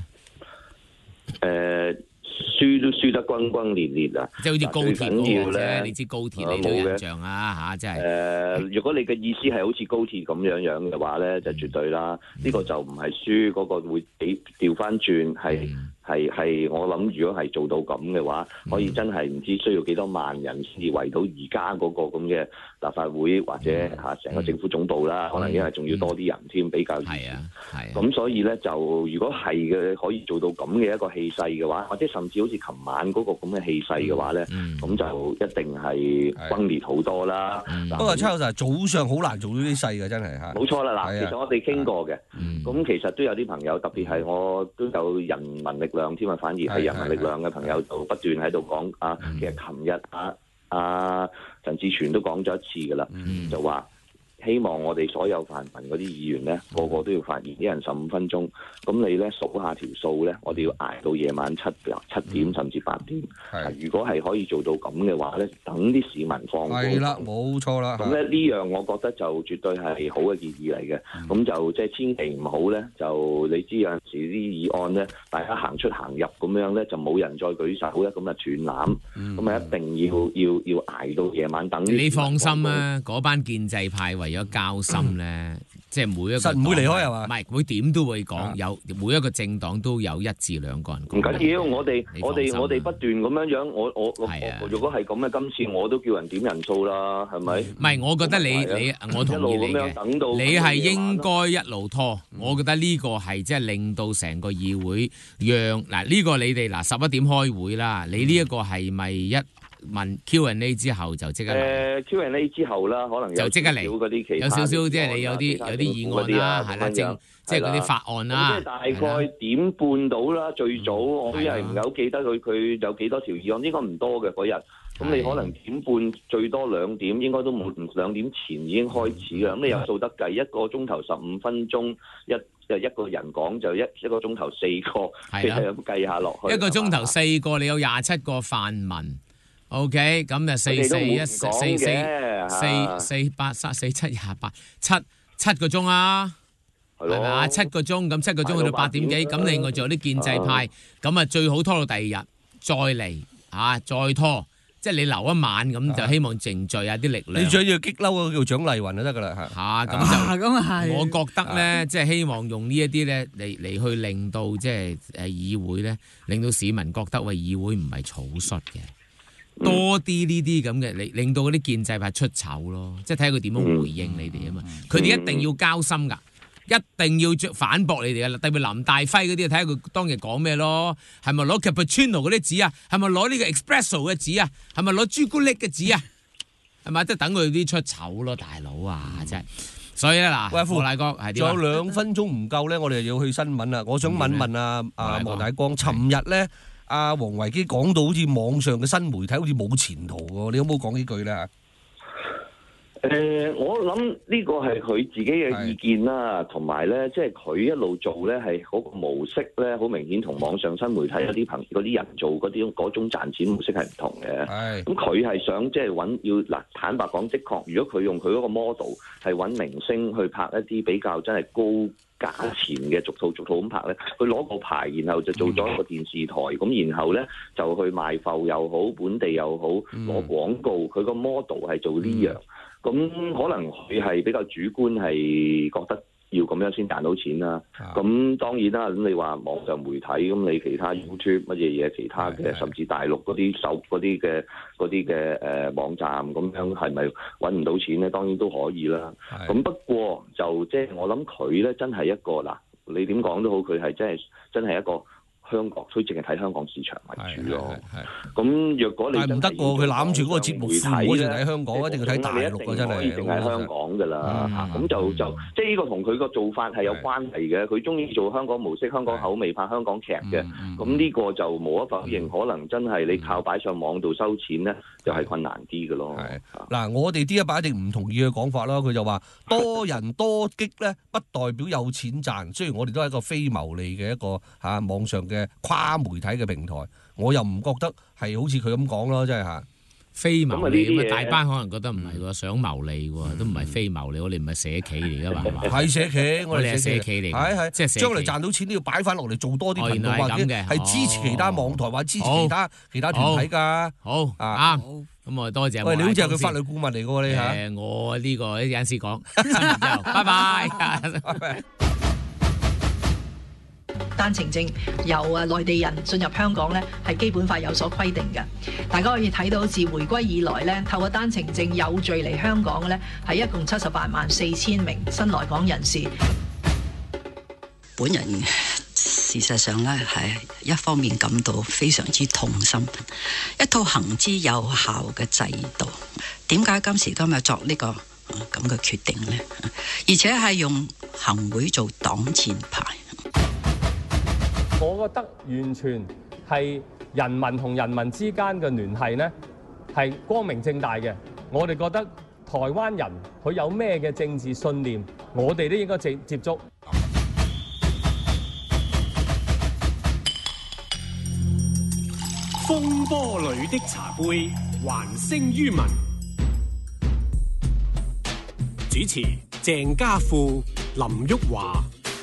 輸都輸得轟轟烈烈啊！ 即係好似高鐵咁啫，你知高鐵你都有印象啊嚇，即係如果你嘅意思係好似高鐵咁樣嘅話咧，就絕對啦。呢個就唔係輸，嗰個會調翻轉係我諗，如果係做到咁嘅話，可以真係唔知需要幾多萬人先至圍到而家嗰個咁嘅立法會或者成個政府總部啦，可能因為仲要多啲人添，比較係啊。 咁所以咧，就如果係嘅可以做到咁嘅一個氣勢嘅話，或者甚至好似琴晚嗰個咁嘅氣勢嘅話咧，咁就一定係轟烈好多啦。 不過Charles早上好難做到啲勢嘅，真係嚇。 冇錯啦，嗱，其實我哋傾過嘅，咁其實都有啲朋友，特別係我都有人民力量添啊，反而係人民力量嘅朋友就不斷喺度講啊。其實琴日陳志全都講咗一次㗎啦，就話希望我哋所有泛民嗰啲議員咧，個個都要發言，一人15分鐘。咁你咧數下條數咧，我哋要捱到夜晚7點甚至8點。如果係可以做到咁嘅話咧，等啲市民放過。 係啦，冇錯啦。 咁咧呢樣我覺得就絕對係好嘅建議嚟嘅。咁就即係千祈唔好咧，就你知有陣時啲議案咧，大家行出行入咁樣咧，就冇人再舉手咧，咁啊斷纜。咁啊一定要捱到夜晚等。 你放心啊，嗰班建制派為咗交心咧，即係每一個實唔會離開係嘛？ 唔係，會點都會講，有每一個政黨都有1至2個人講。 唔緊要，我哋不斷咁樣，我如果係咁嘅，今次我都叫人點人數啦，係咪？ 唔係，我覺得我同意你嘅，你係應該一路拖。我覺得呢個係即係令到成個議會讓嗱呢個你哋嗱11點開會啦，你呢一個係咪一問 Q&A 之後就即刻 Q&A 之後啦，可能就即刻嚟嗰啲其他有少少即係你有啲議案啦，係啦，即係嗰啲法案啦。 即係大概點半到啦，最早我都係唔係好記得佢有幾多條議案，應該唔多嘅嗰日。咁你可能點半最多2點，應該都冇2點前已經開始啦。咁你有數得計1個鐘頭15分鐘一個人講就一個鐘頭4個，其實咁計下落去。 1個鐘頭4個，你有27個泛民。OK， 咁就4、4、1、4、8、3、4、7、28，七個鐘啊，係咪啊？7個鐘，咁7個鐘去到8點幾，咁另外仲有啲建制派，咁啊最好拖到第2日再嚟再拖，即係你留一晚咁就希望凝聚下啲力量。 你最要激嬲嗰個叫蔣麗芸就得㗎啦嚇，咁係。 我覺得咧，即係希望用呢一啲咧嚟去令到即係議會咧，令到市民覺得喂議會唔係草率嘅。多啲呢啲咁嘅，令到嗰啲建制派出醜咯，即係睇下佢點樣回應你哋啊嘛。佢哋一定要交心㗎，一定要反駁你哋啊！特別林大輝嗰啲，睇下佢當日講咩咯？係咪攞 cappuccino 嗰啲紙啊？係咪攞呢個 espresso 嘅紙啊？係咪攞朱古力嘅紙啊？係咪即係等佢啲出醜咯，大佬啊！真係，所以咧嗱，莫乃光係點啊？ 仲有2分鐘唔夠咧，我哋要去新聞啦。我想問阿莫乃光，尋日咧。阿王維基講到好似網上嘅新媒體好似冇前途喎，你有冇講呢句咧？ 我諗呢個係佢自己嘅意見啦，同埋咧，即係佢一路做咧，係嗰個模式咧，好明顯同網上新媒體有啲人做嗰種賺錢模式係唔同嘅。咁佢係想即係要坦白講，的確，如果佢用佢嗰個 model 係揾明星去拍一啲比較真係高價錢嘅逐套咁拍咧，佢攞個牌，然後就做咗一個電視台，咁然後咧就去賣埠又好，本地又好，攞廣告，佢個 model 係做呢樣。咁可能佢係比較主觀，係覺得要咁樣先賺到錢啦。咁當然啦，咁你話網上媒體，咁你其他 YouTube 乜嘢嘢，其他嘅甚至大陸嗰啲嘅網站咁樣，係咪揾唔到錢咧？當然都可以啦。咁不過就即係我諗佢咧，真係一個嗱，你點講都好，佢係真係一個香港，所以淨係睇香港市場為主咯。咁若果你但係唔得喎，佢攬住嗰個節目庫，我淨睇香港，一定要睇大陸啊！真係淨係香港㗎啦。咁就即係呢個同佢個做法係有關係嘅。佢中意做香港模式、香港口味拍香港劇嘅。咁呢個就無可否認，可能真係你靠擺上網度收錢咧，就係困難啲嘅咯。 嗱，我哋D100一定唔同意嘅講法啦。佢就話多人多擊咧，不代表有錢賺。雖然我哋都係一個非牟利嘅一個網上嘅跨媒體嘅平台，我又唔覺得係好似佢咁講咯，真係非牟利咁大班可能覺得唔係喎，想牟利喎，都唔係非牟利，我哋唔係社企嚟㗎嘛， 係社企，我哋係社企嚟，係即係將來賺到錢都要擺翻落嚟做多啲頻道或者係支持其他網台或者支持其他團體㗎。 好啱，咁我多謝。 喂，你好似係佢法律顧問嚟㗎喎，你嚇？ 我呢個一陣先講，新聞之後，拜拜。 單程證由內地人進入香港咧，係基本法有所規定嘅。大家可以睇到，自回歸以來咧，透過單程證有序嚟香港嘅咧，係一共784000名新來港人士。 本人事實上咧係一方面感到非常之痛心，一套行之有效嘅制度，點解今時今日作呢個咁嘅決定呢？而且係用行會做擋箭牌。 我覺得完全係人民同人民之間嘅聯繫呢，係光明正大嘅。我哋覺得台灣人佢有咩嘅政治信念，我哋都應該接觸。 風波裏的茶杯，還聲於民。主持鄭家富、林旭華。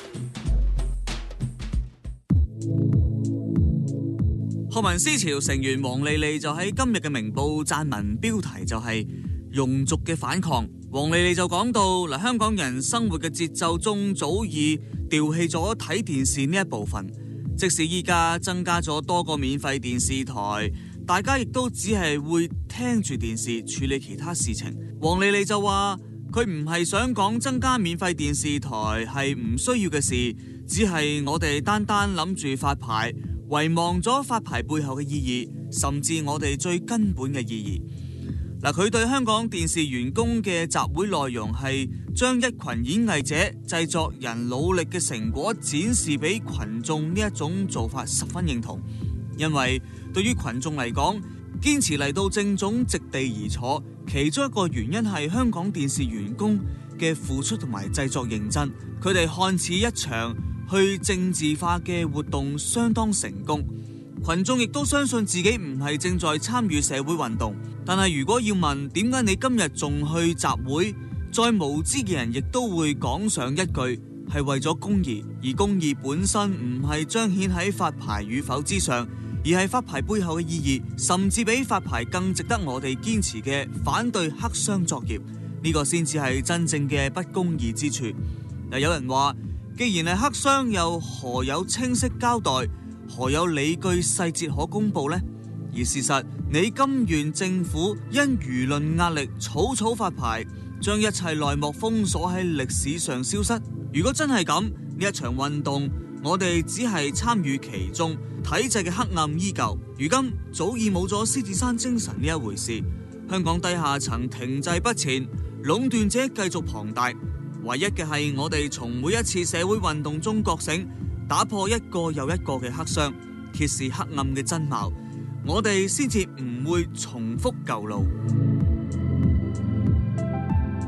學民思潮成員黃莉莉就喺今日嘅明報撰文，標題就係庸俗嘅反抗。黃莉莉就講到嗱，香港人生活嘅節奏中早已丟棄咗睇電視呢一部分，即使依家增加咗多個免費電視台，大家亦都只係會聽住電視處理其他事情。黃莉莉就話佢唔係想講增加免費電視台係唔需要嘅事，只係我哋單單諗住發牌，遺忘咗發牌背後嘅意義，甚至我哋最根本嘅意義。嗱，佢對香港電視員工嘅集會內容係將一群演藝者、製作人努力嘅成果展示俾群眾呢一種做法十分認同，因為對於群眾嚟講，堅持嚟到正總席地而坐，其中一個原因係香港電視員工嘅付出同埋製作認真，佢哋看似一場去政治化嘅活動相當成功，群眾亦都相信自己唔係正在參與社會運動。但係如果要問點解你今日仲去集會，再無知嘅人亦都會講上一句係為咗公義，而公義本身唔係彰顯喺發牌與否之上，而係發牌背後嘅意義，甚至比發牌更值得我哋堅持嘅反對黑箱作業，呢個先至係真正嘅不公義之處。有人話，既然係黑箱，又何有清晰交代，何有理據細節可公布呢？而事實，你甘願政府因輿論壓力草草發牌，將一切內幕封鎖喺歷史上消失？如果真係咁，呢一場運動我哋只係參與其中，體制嘅黑暗依舊。如今早已冇咗獅子山精神呢一回事，香港低下層停滯不前，壟斷者繼續龐大。唯一嘅係我哋從每一次社會運動中覺醒，打破一個又一個嘅黑箱，揭示黑暗嘅真貌，我哋先至唔會重複舊路。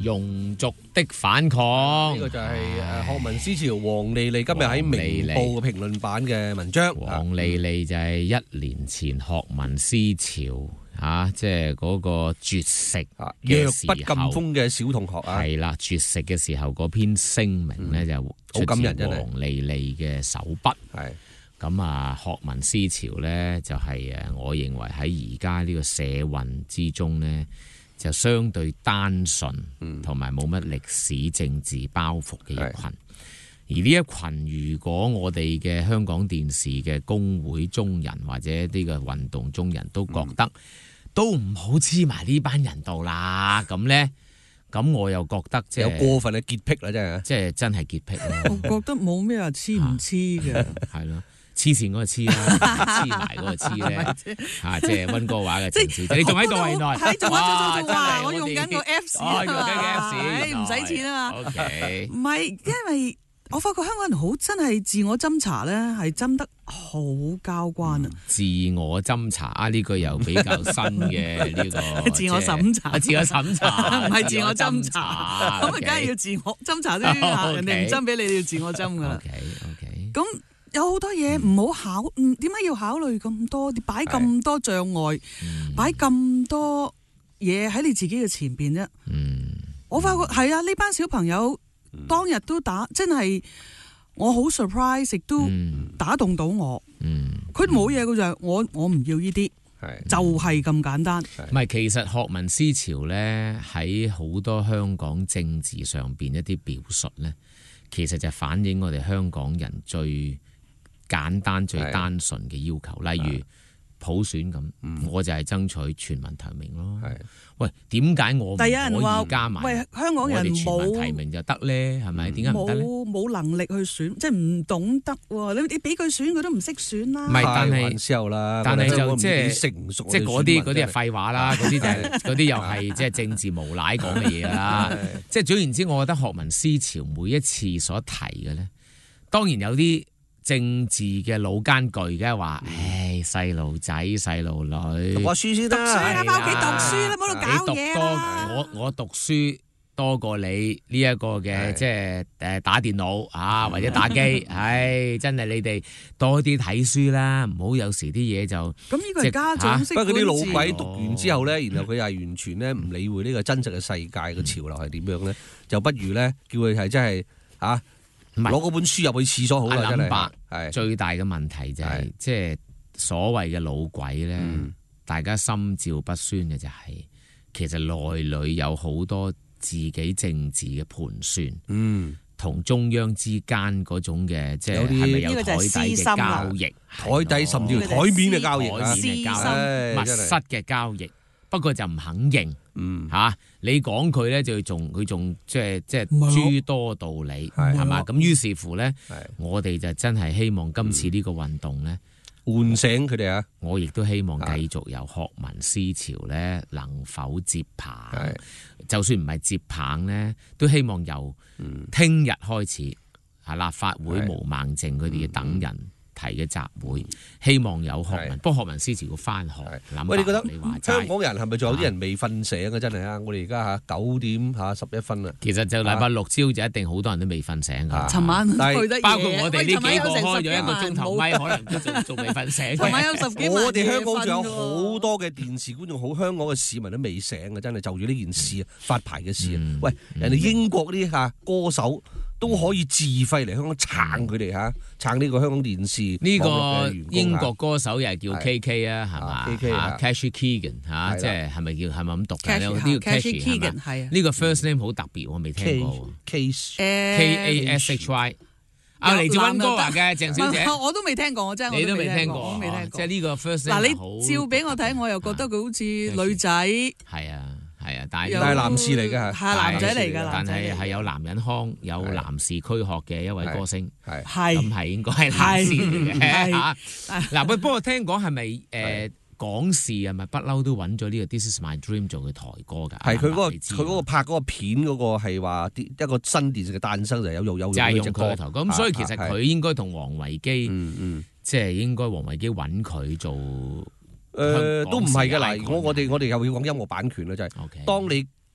庸俗的反抗。 呢個就係學民思潮黃莉莉今日喺明報嘅評論版嘅文章。 黃莉莉就係1年前學民思潮即係嗰個絕食弱不禁風嘅小同學係啦，絕食嘅時候嗰篇聲明呢，就出自黃莉莉嘅手筆。係咁學民思潮呢，就係我認為喺而家呢個社運之中呢，就相對單純同埋冇乜歷史政治包袱嘅一群。而呢一群，如果我哋嘅香港電視嘅工會中人或者呢個運動中人都覺得，都唔好黐埋呢班人度啦，咁呢，咁我又覺得即係有過分嘅潔癖啦，真係， 即係真係潔癖咯。 我覺得冇咩話黐唔黐嘅， 係咯，黐線嗰個黐啦，黐埋嗰個黐咧，即係溫哥華嘅城市，你仲喺度原來， 係仲喺度，我用緊個 Apps 用緊個 Apps， 唔使錢啊嘛。 OK， 唔係因為。我發覺香港人好真係自我斟查咧，係斟得好交關啊！ 自我斟查呢個又比較新嘅呢個自我審查， 自我審查， 唔係自我斟查。咁梗係要自我斟查啲人哋唔斟俾你，你要自我斟噶啦。 OK。 咁有好多嘢唔好考，點解要考慮咁多？擺咁多障礙，擺咁多嘢喺你自己嘅前邊啫。我發覺係啊，呢班小朋友。當日都真係我好 surprise， 亦都打動到我。佢冇嘢嘅就係我唔要呢啲，就係咁簡單。 唔係，其實學民思潮咧喺好多香港政治上邊一啲表述咧，其實就反映我哋香港人最簡單、最單純嘅要求，例如普選咁，我就係爭取全民提名咯。喂，點解我唔可以加埋？ 喂，香港人冇提名就得咧，係咪？點解唔得咧？ 冇能力去選，即係唔懂得喎。你俾佢選，佢都唔識選啦。 唔係，但係就即係成熟， 即係嗰啲係廢話啦。嗰啲就係嗰啲又係即係政治無賴講嘅嘢啦。即係總言之，我覺得學民思潮每一次所提嘅咧，當然有啲政治嘅老奸巨嘅話，細路仔細路女讀書先啦， 讀書啦，翻屋企讀書啦，冇度搞嘢啦。 我讀書多過你呢一個嘅，即係打電腦或者打機，真係你哋多啲睇書啦，唔好有時啲嘢就咁呢個係家長式。 不過嗰啲老鬼讀完之後咧，然後佢又係完全咧唔理會呢個真實嘅世界嘅潮流係點樣咧，就不如咧叫佢係真係攞嗰本書入去廁所好啦，真係。 最大嘅問題就係即係所謂嘅老鬼咧，大家心照不宣嘅就係，其實內裏有好多自己政治嘅盤算，同中央之間嗰種嘅即係係咪有台底嘅交易， 台底甚至台面嘅交易， 密室嘅交易。不過就唔肯認，你講佢咧就佢仲即係諸多道理，係嘛？咁於是乎咧，我哋就真係希望今次呢個運動咧， 喚醒佢哋啊！ 我亦都希望繼續由學民思潮咧，能否接棒？就算唔係接棒咧，都希望由聽日開始，立法會毛孟靜佢哋等人提嘅集會，希望有學民，不過學民思潮要翻學。 喂，你覺得香港人係咪仲有啲人未瞓醒啊？真係啊！我哋而家9點11分啦。 其實就禮拜六朝就一定好多人都未瞓醒㗎。 尋晚去得夜， 包括我哋呢幾個開咗1個鐘頭咪，可能都仲未瞓醒。 尋晚有10幾萬。 我哋香港仲有好多嘅電視觀眾，好香港嘅市民都未醒嘅，真係就住呢件事發牌嘅事啊！喂，人哋英國啲歌手都可以自費嚟香港撐佢哋撐呢個香港電視。 呢個英國歌手又係叫 KK 啊，係嘛？Cashy Keegan 即係係咪咁讀嘅？呢個 Cashy Keegan 係呢個 first name 好特別，我未聽過。Kashy 嚟自溫哥華嘅鄭小姐， 我都未聽過，真係你都未聽過，即係呢個 first name 嗱，你照俾我睇，我又覺得佢好似女仔。係啊。但係男士嚟嘅， 係男仔嚟㗎， 但係有男人腔、有男士軀殼嘅一位歌星， 係咁係應該係男士嚟嘅嚇。嗱，不過聽講係咪港視係咪不嬲都揾咗呢個 This Is My Dream 做佢台歌㗎？係佢嗰個拍嗰個片嗰個係話一個新電視嘅誕生就係有就係用佢嘅台歌。咁所以其實佢應該同王維基，即係應該王維基揾佢做。 都唔係嘅嗱，我哋又要講音樂版權啦，就係當你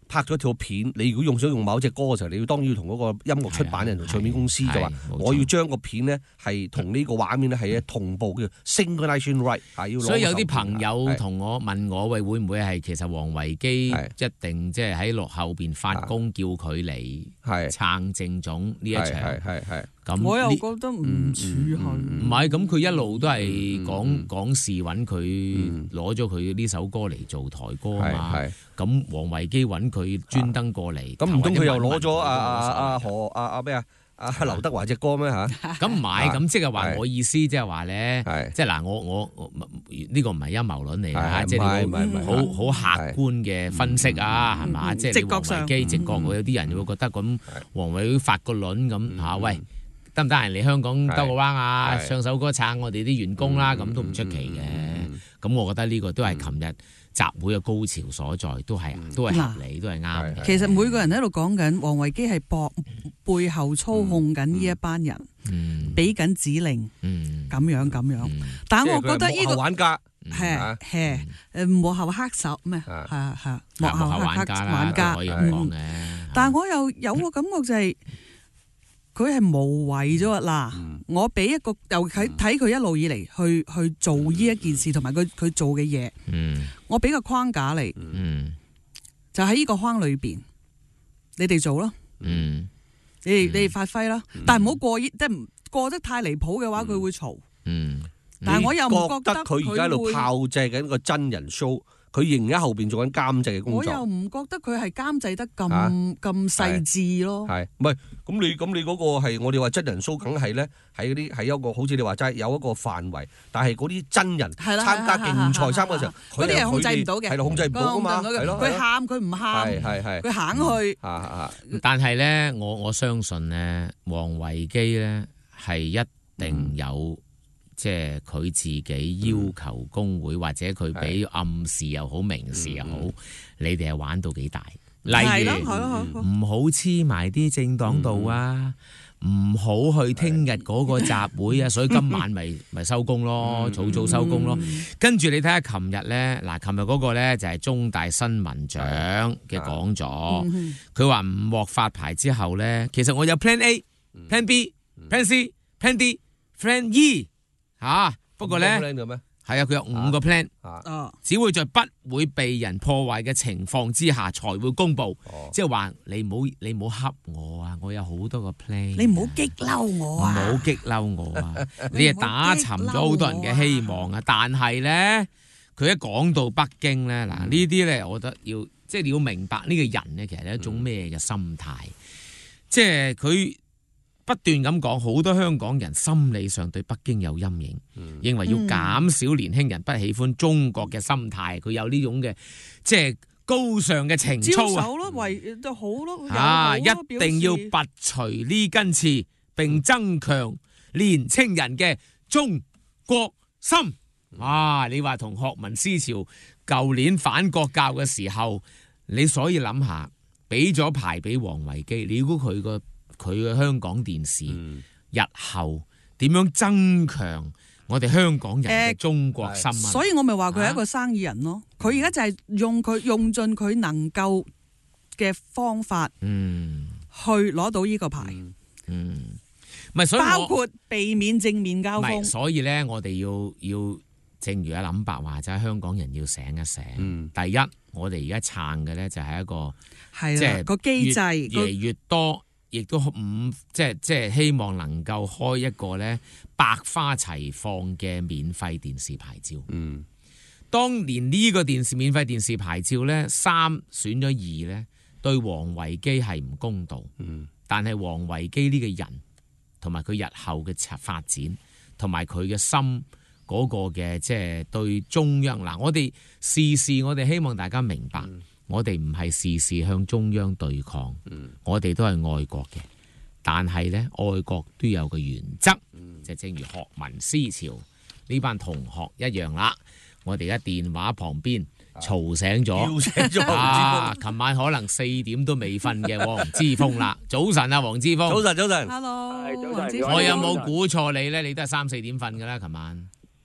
拍咗條片，你如果想用某隻歌嘅時候，你要當然要同嗰個音樂出版人同唱片公司就話，我要將個片咧係同呢個畫面咧係同步嘅 synchronization right 要攞。 所以有啲朋友同我問我喂，會唔會係其實王維基一定即係喺落後邊發功叫佢嚟撐正總呢一場？咁我又覺得唔似係。 唔係咁，佢一路都係講事揾佢攞咗佢呢首歌嚟做台歌啊嘛。咁王維基揾佢專登過嚟， 咁唔通佢又攞咗何咩劉德華隻歌咩嚇？ 咁唔係，咁即係話我意思，即係話咧，即係嗱，我呢個唔係陰謀論嚟㗎，即係你好客觀嘅分析啊，係嘛？即係你王維基直覺，有啲人會覺得咁，王維基發個輪咁嚇，喂，得唔得閒嚟香港兜個彎啊？唱首歌撐我哋啲員工啦，咁都唔出奇嘅。咁我覺得呢個都係琴日集會嘅高潮所在，都係合理，都係啱嘅。 其實每個人喺度講緊王維基係背後操控緊呢一班人，俾緊指令，咁樣。但係我覺得呢個玩家係幕後黑手咩？係幕後黑玩家可以咁講嘅。 但係我又有個感覺就係佢係無謂咗嗱。我俾一個又睇佢一路以嚟去做呢一件事，同埋佢做嘅嘢，我俾個框架嚟，就喺呢個框裏邊，你哋做咯，你哋發揮啦，但係唔好過即係過得太離譜嘅話，佢會嘈。但係我又唔覺得佢而家喺度炮製緊個真人 show。佢仍然喺後邊做緊監製嘅工作。我又唔覺得佢係監製得咁細緻咯。 係，唔係咁你嗰個係我哋話真人 show，梗係咧喺嗰啲係一個好似你話齋有一個範圍，但係嗰啲真人參加競賽參嘅時候， 嗰啲係控制唔到嘅， 係咯，控制唔到啊嘛，係咯。 佢喊佢唔喊，佢行去。 但係咧，我相信咧，王維基咧係一定有。即係佢自己要求工會，或者佢俾暗示又好，明示又好，你哋係玩到幾大？例如唔好黐埋啲政黨度啊，唔好去聽日嗰個集會啊，所以今晚咪收工咯，早收工咯。跟住你睇下琴日咧，嗱，琴日嗰個咧就係中大新聞獎嘅講座，佢話唔獲發牌之後咧，其實我有 Plan A、Plan B、Plan C、Plan D、Plan E。不過咧，係啊，佢有5個 plan，只會在不會被人破壞嘅情況之下才會公布。即係話你唔好恰我啊！我有好多個 plan， 你唔好激嬲我啊！ 唔好激嬲我啊！你係打沉咗好多人嘅希望啊！但係咧，佢一講到北京咧，嗱呢啲咧，我覺得即係你要明白呢個人咧，其實係一種咩嘅心態，即係佢。不斷咁講，好多香港人心理上對北京有陰影，認為要減少年輕人不喜歡中國嘅心態，佢有呢種嘅即係高尚嘅情操啊！ 招手咯，為就好咯， 一定要拔除呢根刺，並增強年青人嘅中國心。你話同學民思潮舊年反國教嘅時候，你所以諗下，俾咗牌俾王維基，你估佢嘅香港電視日後點樣增強我哋香港人嘅中國心啊？ 所以我咪話佢係一個生意人咯。佢而家就係用盡佢能夠嘅方法，去攞到呢個牌。 唔係，所以包括避免正面交鋒。 所以咧，我哋要正如阿林伯話齋，香港人要醒一醒。第一，我哋而家撐嘅咧就係一個即係個機制越嚟越多。亦都即係希望能夠開一個咧百花齊放嘅免費電視牌照。當年呢個免費電視牌照咧3選咗2咧，對王維基係唔公道。但係王維基呢個人同埋佢日後嘅發展，同埋佢嘅心嗰個嘅即係對中央嗱，我哋我哋希望大家明白。我哋唔係事向中央對抗，我哋都係愛國嘅。但係咧，愛國都有個原則，就正如學民思潮呢班同學一樣啦。我哋而家電話旁邊嘈醒咗，琴晚可能4點都未瞓嘅黃之鋒啦。早晨啊，黃之鋒。 早晨。 Hello， 早晨。 我有冇估錯你咧？你都係3、4點瞓噶啦，琴晚。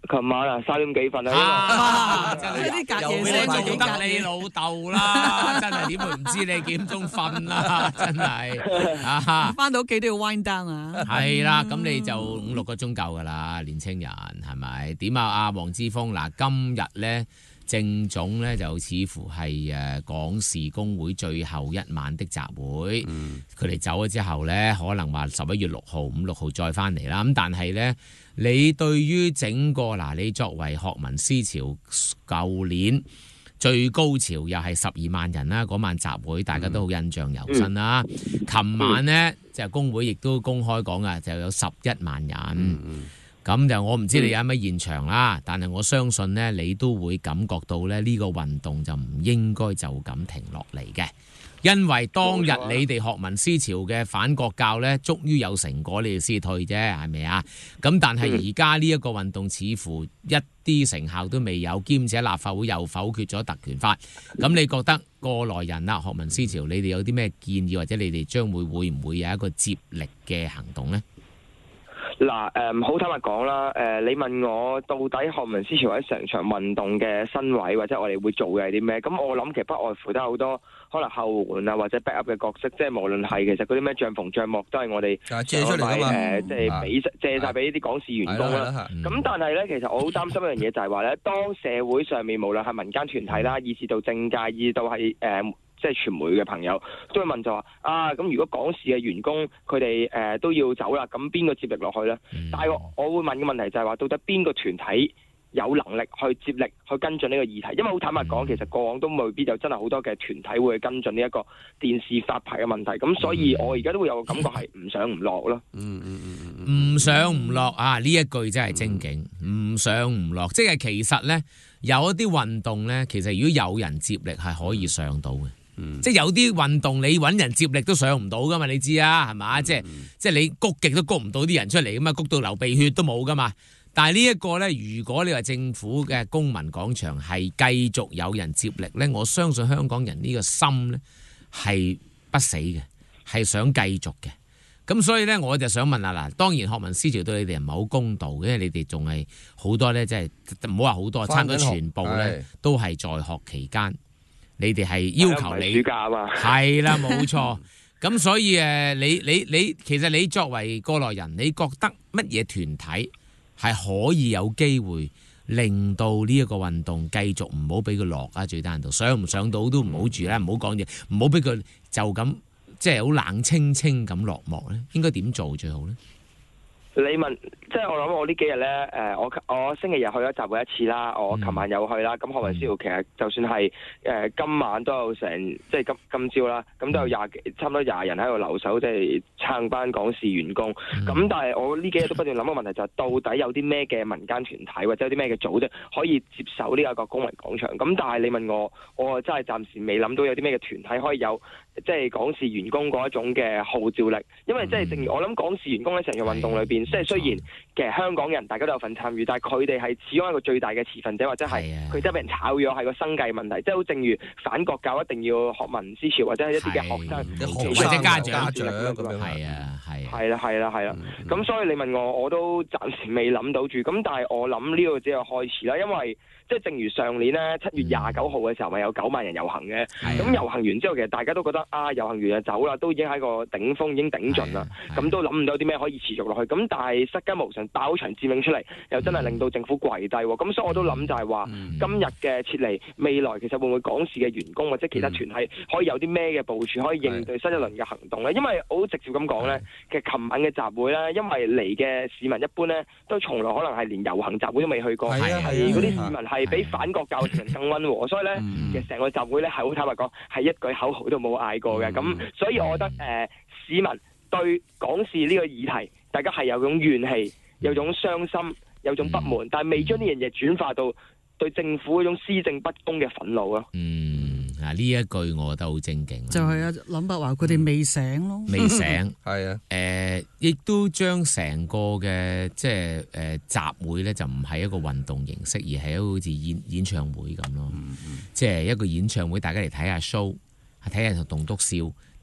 琴晚啊3點幾瞓啊， 真係啲隔夜聲聲做得你老豆啦，真係點會唔知你幾點鐘瞓啦，真係啊！ 翻到屋企都要 wind down 啊。 係啦，咁你就5-6個鐘夠噶啦，年青人係咪？點啊？阿黃之鋒嗱，今日咧政總咧就似乎係港視工會最後一晚的集會，佢哋走咗之後咧，可能話11月6號、5、6號再翻嚟啦。咁但係咧，你對於整個嗱，你作為學民思潮，舊年最高潮又係12萬人啦，嗰晚集會大家都好印象猶新啦。琴晚呢，就工會亦都公開講啊，就有11萬人。咁就我唔知你有咩現場啦，但係我相信呢，你都會感覺到咧呢個運動就唔應該就咁停落嚟嘅。因為當日你哋學民思潮嘅反國教呢，終於有成果，你哋先退啫，係咪啊？咁但係而家呢一個運動似乎一啲成效都未有，兼且立法會又否決咗特權法。咁你覺得過來人啦，學民思潮，你哋有啲咩建議，或者你哋將會唔會有一個接力嘅行動呢？ 嗱，好坦白講啦，你問我到底學民思潮喺成場運動嘅身位，或者我哋會做嘅係啲咩？咁我諗其實不外乎都有好多可能後援啊，或者 back up 嘅角色，即係無論係其實嗰啲咩帳篷帳幕都係我哋借出嚟㗎嘛， 即係借晒俾呢啲港視員工啦。咁但係咧，其實我好擔心一樣嘢就係話咧，當社會上面無論係民間團體啦，以至到政界，以至到係即係傳媒嘅朋友都會問就話咁如果港視嘅員工佢哋都要走啦，咁邊個接力落去呢？但係我會問嘅問題就係話，到底邊個團體有能力去接力去跟進呢個議題？因為好坦白講，其實過往都未必有真係好多嘅團體會去跟進呢一個電視發牌嘅問題。咁所以我而家都會有個感覺係唔上唔落咯。 唔上唔落啊！呢一句真係精警，唔上唔落，即係其實呢，有一啲運動呢，其實如果有人接力係可以上到嘅。即係有啲運動你揾人接力都上唔到噶嘛，你知啊，係嘛？即係你谷極都谷唔到啲人出嚟噶嘛，谷到流鼻血都冇噶嘛。但係呢一個呢，如果你話政府嘅公民廣場係繼續有人接力呢，我相信香港人呢個心呢係不死嘅，係想繼續嘅。咁所以呢，我就想問下嗱，當然學民思潮對你哋唔係好公道嘅，因為你哋仲係好多呢，即係唔好話好多，差唔多全部呢都係在學期間。你哋係要求你暑假啊嘛， 係啦，冇錯。咁所以你其實你作為過來人，你覺得乜嘢團體係可以有機會令到呢一個運動繼續唔好俾佢落啊？最低限度上唔上到都唔好住啦，唔好講嘢，唔好俾佢就咁即係好冷清清咁落幕咧。應該點做最好咧？ 你問，即係我諗我呢幾日咧，我星期日去咗集會一次啦，我琴晚有去啦。咁學民思潮其實就算係今晚都有成，即係今朝啦，咁都有差唔多20人喺度留守，即係撐班港視員工。咁但係我呢幾日都不斷諗個問題，就係到底有啲咩嘅民間團體或者有啲咩嘅組織可以接手呢一個公民廣場？咁但係你問我真係暫時未諗到有啲咩嘅團體可以有即係港視員工嗰一種嘅號召力，因為即係正如我諗港視員工喺成個運動裏邊，即係雖然其實香港人大家都有份參與，但係佢哋係始終一個最大嘅持份者，或者係佢真係俾人炒咗，係個生計問題。即係好正如反國教一定要學民思潮，或者係一啲嘅學生或者家長咁樣，係啦。咁所以你問我都暫時未諗到住。咁但係我諗呢個只係開始啦，因為即係正如上年咧7月29號嘅時候，咪有9萬人遊行嘅。咁遊行完之後，其實大家都覺得遊行完就走啦，都已經喺個頂峰，已經頂盡啦。咁都諗唔到啲咩可以持續落去。咁但係失驚無神爆場佔領出嚟，又真係令到政府跪低。咁所以我都諗就係話，今日嘅撤離，未來其實會唔會港視嘅員工或者其他團體可以有啲咩嘅部署，可以應對新一輪嘅行動咧？因為我好直接咁講咧，其實琴晚嘅集會咧，因為嚟嘅市民一般咧，都從來可能係連遊行集會都未去過，嗰啲市民係比反國教嘅人更溫和，所以咧，其實成個集會咧係好坦白講，係一句口號都冇嗌過嘅。咁所以我覺得市民對港視呢個議題，大家係有種怨氣，有種傷心，有種不滿，但係未將呢樣嘢轉化到對政府嗰種施政不公嘅憤怒咯。 嗱呢一句我覺得好正經， 就係林伯話佢哋未醒咯， 未醒係啊， 亦都將成個嘅即係集會咧，就唔係一個運動形式，而係一個好似演唱會咁咯。即係一個演唱會，大家嚟睇下 show，睇下棟篤笑，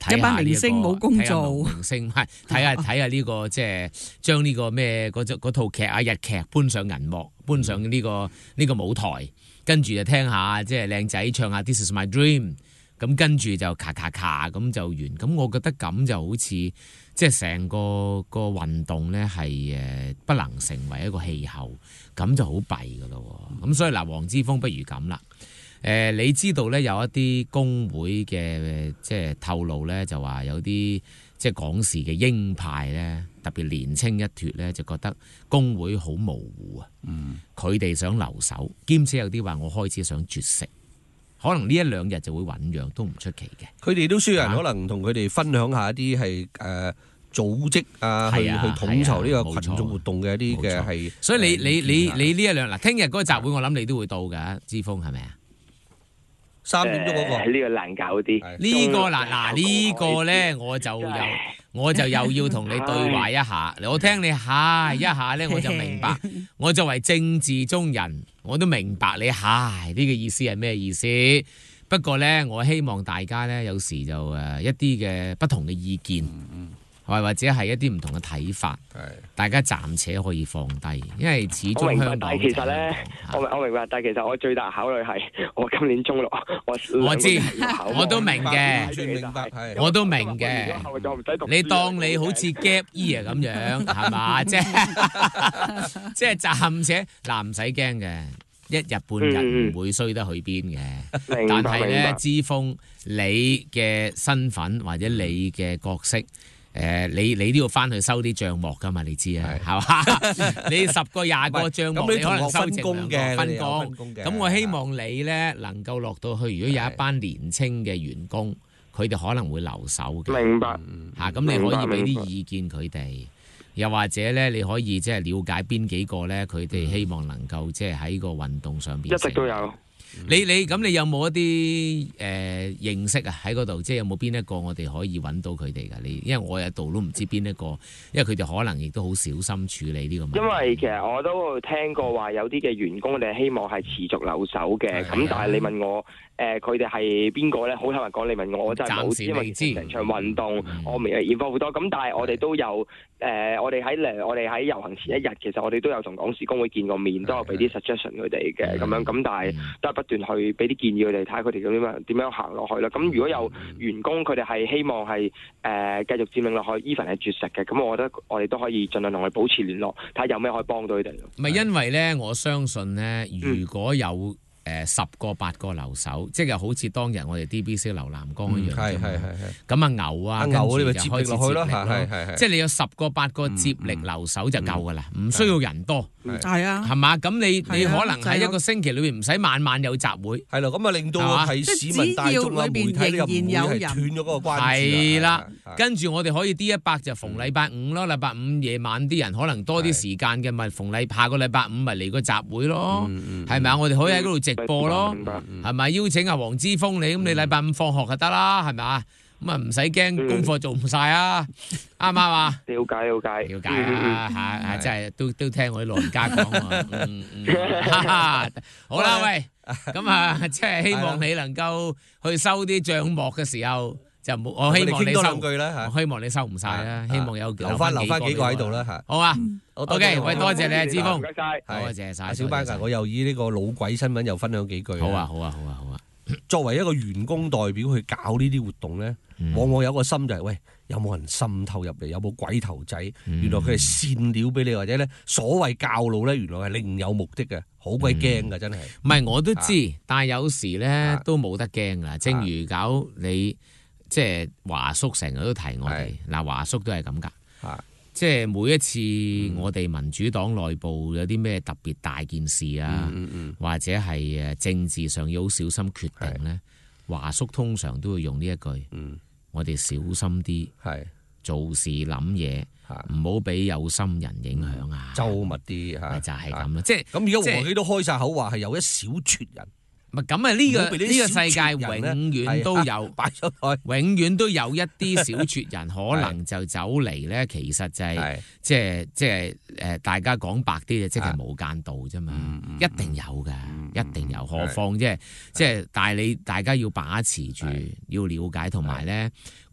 睇下一班明星冇工做， 明星係睇下呢個即係將呢個咩嗰套劇啊日劇搬上銀幕，搬上呢個舞台，跟住就聽下即係靚仔唱下 This Is My Dream， 咁跟住就咔咁就完。咁我覺得咁就好似即係成個運動咧係不能成為一個氣候，咁就好弊噶咯。咁所以嗱，黃之鋒不如咁啦。你知道咧有一啲工會嘅即係透露咧，就話有啲即係港視嘅鷹派咧，特別年青一脱咧，就覺得工會好模糊啊。佢哋想留守，兼且有啲話我開始想絕食，可能呢一兩日就會醖釀，都唔出奇嘅。 佢哋都需要人可能同佢哋分享下一啲係組織啊，去統籌呢個群眾活動嘅一啲嘅係。 所以你呢一兩嗱，聽日嗰個集會我諗你都會到㗎，之鋒係咪啊 ？3點鐘嗰個呢個難搞啲。 呢個呢個咧，我就又要同你對話一下。我聽你一下咧，我就明白。我作為政治中人，我都明白你呢個意思係咩意思。不過咧，我希望大家咧有時就一啲嘅不同嘅意見。或者係一啲唔同嘅睇法，大家暫且可以放低，因為始終香港。 但係其實咧，我明白，但係其實我最大考慮係我今年中六， 我知，我都明嘅，我都明嘅。你當你好似 gap year 咁樣係嘛？即係暫且唔使驚嘅，一日半日唔會衰得去邊嘅。但係咧，之鋒你嘅身份或者你嘅角色。你都要翻去收啲帳目噶嘛？你知啊，係嘛？你10個20個帳目，你可能收剩2個分工。咁我希望你咧能夠落到去，如果有一班年青嘅員工，佢哋可能會留守嘅。 明白。 咁你可以俾啲意見佢哋，又或者咧你可以即係了解邊幾個咧，佢哋希望能夠即係喺個運動上邊。 一直都有。 你有冇一啲認識啊？喺嗰度，即係有冇邊一個我哋可以揾到佢哋㗎？因為我有度都唔知邊一個，因為佢哋可能亦都好小心處理呢個問題。 因為其實我都聽過話有啲嘅員工，我哋希望係持續留守嘅。咁但係你問我佢哋係邊個咧？好坦白講，你問我真係冇知，因為成場運動我未驗貨好多。咁但係我哋都有我哋喺遊行前一日，其實我哋都有同港視工會見過面，都有俾啲 suggestion 佢哋嘅咁樣。咁但係都係不斷去俾啲建議佢哋，睇下佢哋點樣行落去啦。咁如果有員工佢哋係希望係繼續佔領落去 even 係絕食嘅，咁我覺得我哋都可以盡量同佢保持聯絡，睇下有咩可以幫到佢哋。 唔係因為咧，我相信咧，如果有10個8個留守，即係好似當日我哋 DBC 流南江一樣。係。咁牛啊，跟住就開始接力咯。即係你有10個8個接力留守就夠㗎啦，唔需要人多。 係啊， 係嘛？咁你可能喺一個星期裏面唔使晚有集會。 係咯，咁啊令到係市民大眾啊媒體又唔會係斷咗嗰個關係。 係啦，跟住我哋可以 D100就逢禮拜5咯，禮拜5夜晚啲人可能多啲時間嘅，咪下個禮拜5咪嚟個集會咯，係咪啊？我哋可以喺嗰度直播咯，係咪？邀請阿黃之鋒你，咁你禮拜5放學就得啦，係咪啊？咁啊唔使驚功課做唔晒啊，啱唔啱啊？ 了解啊，真係都聽我啲老人家講啊。好啦，喂，咁啊，即係希望你能夠去收啲帳幕嘅時候，就唔好。我希望你收兩句啦，我希望你收唔晒啦，希望有留翻幾個喺度啦嚇。好啊，OK，喂，多謝你啊，之鋒，多謝晒。 小班我又以呢個老鬼身份又分享幾句。 好啊。 作為一個員工代表去搞呢啲活動咧，往往有個心就係喂，有冇人滲透入嚟？有冇鬼頭仔？原來佢係煽料俾你，或者咧所謂教路咧，原來係另有目的嘅，好鬼驚㗎真係。 唔係我都知，但係有時咧都冇得驚㗎。正如搞你即係華叔成日都提我哋，嗱華叔都係咁㗎。即係每一次我哋民主黨內部有啲咩特別大件事啊，或者係政治上要好小心決定咧，華叔通常都會用呢一句，我哋小心啲，做事諗嘢，唔好俾有心人影響啊， 周密啲就係咁啦。即係咁，而家和記都開晒口話係有一小撮人。 咁啊！呢個世界永遠都有，永遠都有一啲小撮人可能就走嚟咧。其實就係即係大家講白啲就即係無間道啫嘛。一定有㗎，一定有。何況即係但係你大家要把持住，要了解同埋咧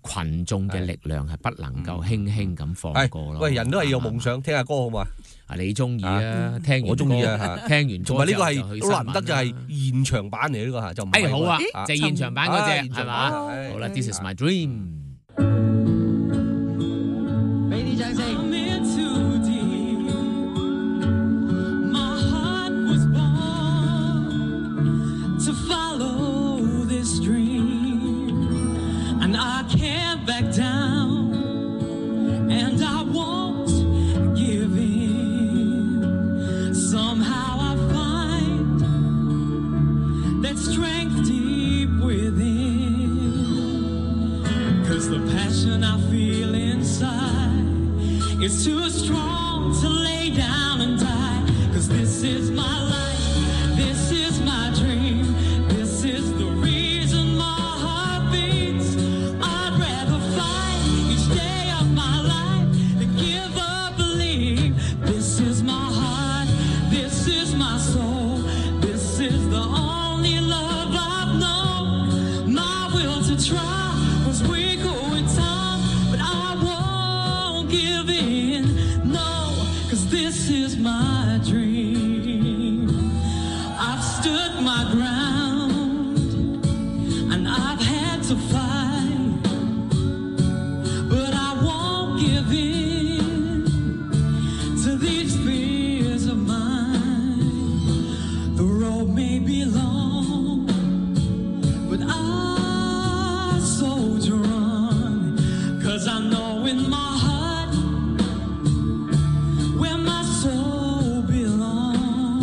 群眾嘅力量係不能夠輕輕咁放過咯。 喂，人都係有夢想，聽下歌好嘛？ 你中意啊？聽完我中意啊！ 聽完同埋呢個係難得就係現場版嚟，呢個嚇就唔係好啊，就係現場版嗰隻係嘛？好啦 ，This is my dream。 俾啲掌聲。To follow this dream, and I can't back down, and I won't give in. Somehow I find that strength deep within, 'cause the passion I feel inside is too strong to lay down and die, 'cause this is my life, this is my dream. This is the reason my heart beats. I'd rather fight each day of my life than give up belief. This is my heart, this is my soul. This is the only love I've known. My will to try was weaker with time, but I won't give in. No, 'cause this is my dream. I've stood my ground, and I've had to fight, but I won't give in to these fears of mine. The road may be long, but I soldier on, 'cause I know in my heart where my soul belongs.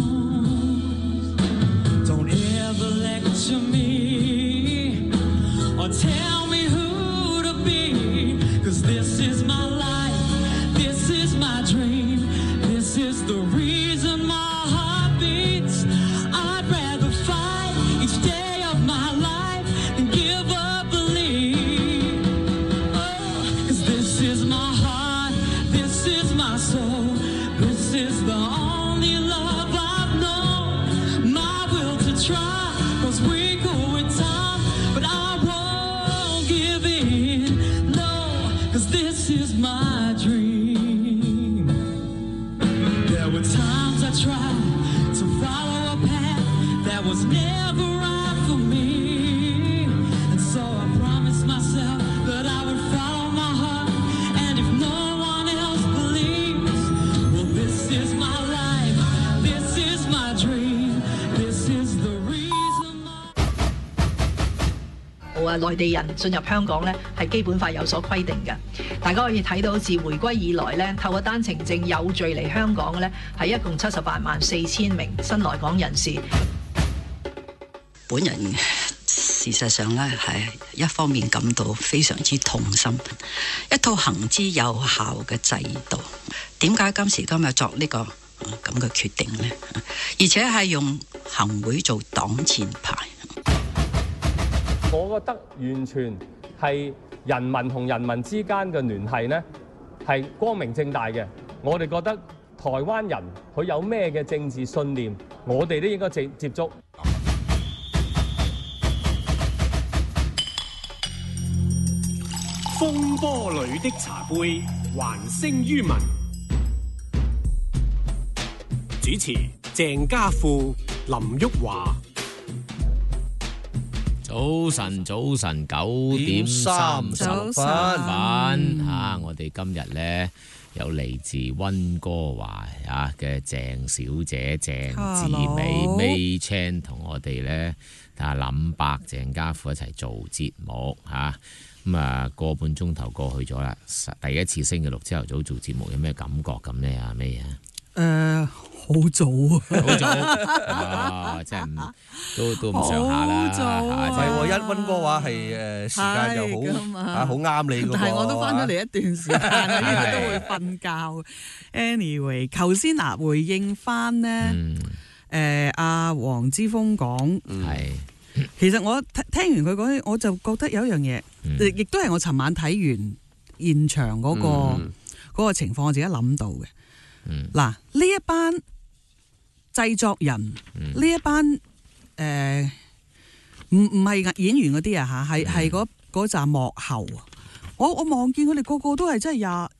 Don't ever lecture me or tell me who to be, 'cause this is my life, this is my dream, this is the reason my heart beats. I'd rather fight each day of my life than give up belief. Oh, 'cause this is my heart, this is my soul, this is the only love I've known. My will to try was weaker with time, but I won't give in. No, 'cause this is my dream. There were times I tried to follow a path that was never right for me, and so I promised myself that I would follow my heart, and if no one else believes, well, this is my life, this is my dream, this is the reason my... 內地人進入香港咧，係基本法有所規定嘅。大家可以睇到，自回歸以來咧，透過單程證有序嚟香港嘅咧，係一共784000名新來港人士。 本人事實上咧係一方面感到非常之痛心，一套行之有效嘅制度，點解今時今日作呢個咁嘅決定呢？而且係用行會做擋箭牌。 我覺得完全係人民同人民之間嘅聯繫呢，係光明正大嘅。我哋覺得台灣人佢有咩嘅政治信念，我哋都應該接觸。 風波裏的茶杯，還聲於民。主持鄭家富、林旭華。 早晨，9:30嚇，我哋今日咧有嚟自溫哥華嘅鄭小姐鄭志美 May Chan 同我哋咧睇下林伯鄭家富一齊做節目嚇。咁個半鐘頭過去咗啦，第一次星期六朝頭早做節目有咩感覺咁呢？阿 May 好早啊！真係都唔上下啦， 係喎，一溫哥華係時間就好好啱你㗎喎。 但係我都翻咗嚟一段時間啦，因為都會瞓覺。Anyway， 頭先回應翻呢，阿黃之鋒講係。 其實我聽完佢講，我就覺得有一樣嘢，亦都係我尋晚睇完現場嗰個情況，我自己諗到嘅。嗱，呢一班製作人，呢一班唔係演員嗰啲啊嚇，係嗰紮幕後， 我望見佢哋個個都係真係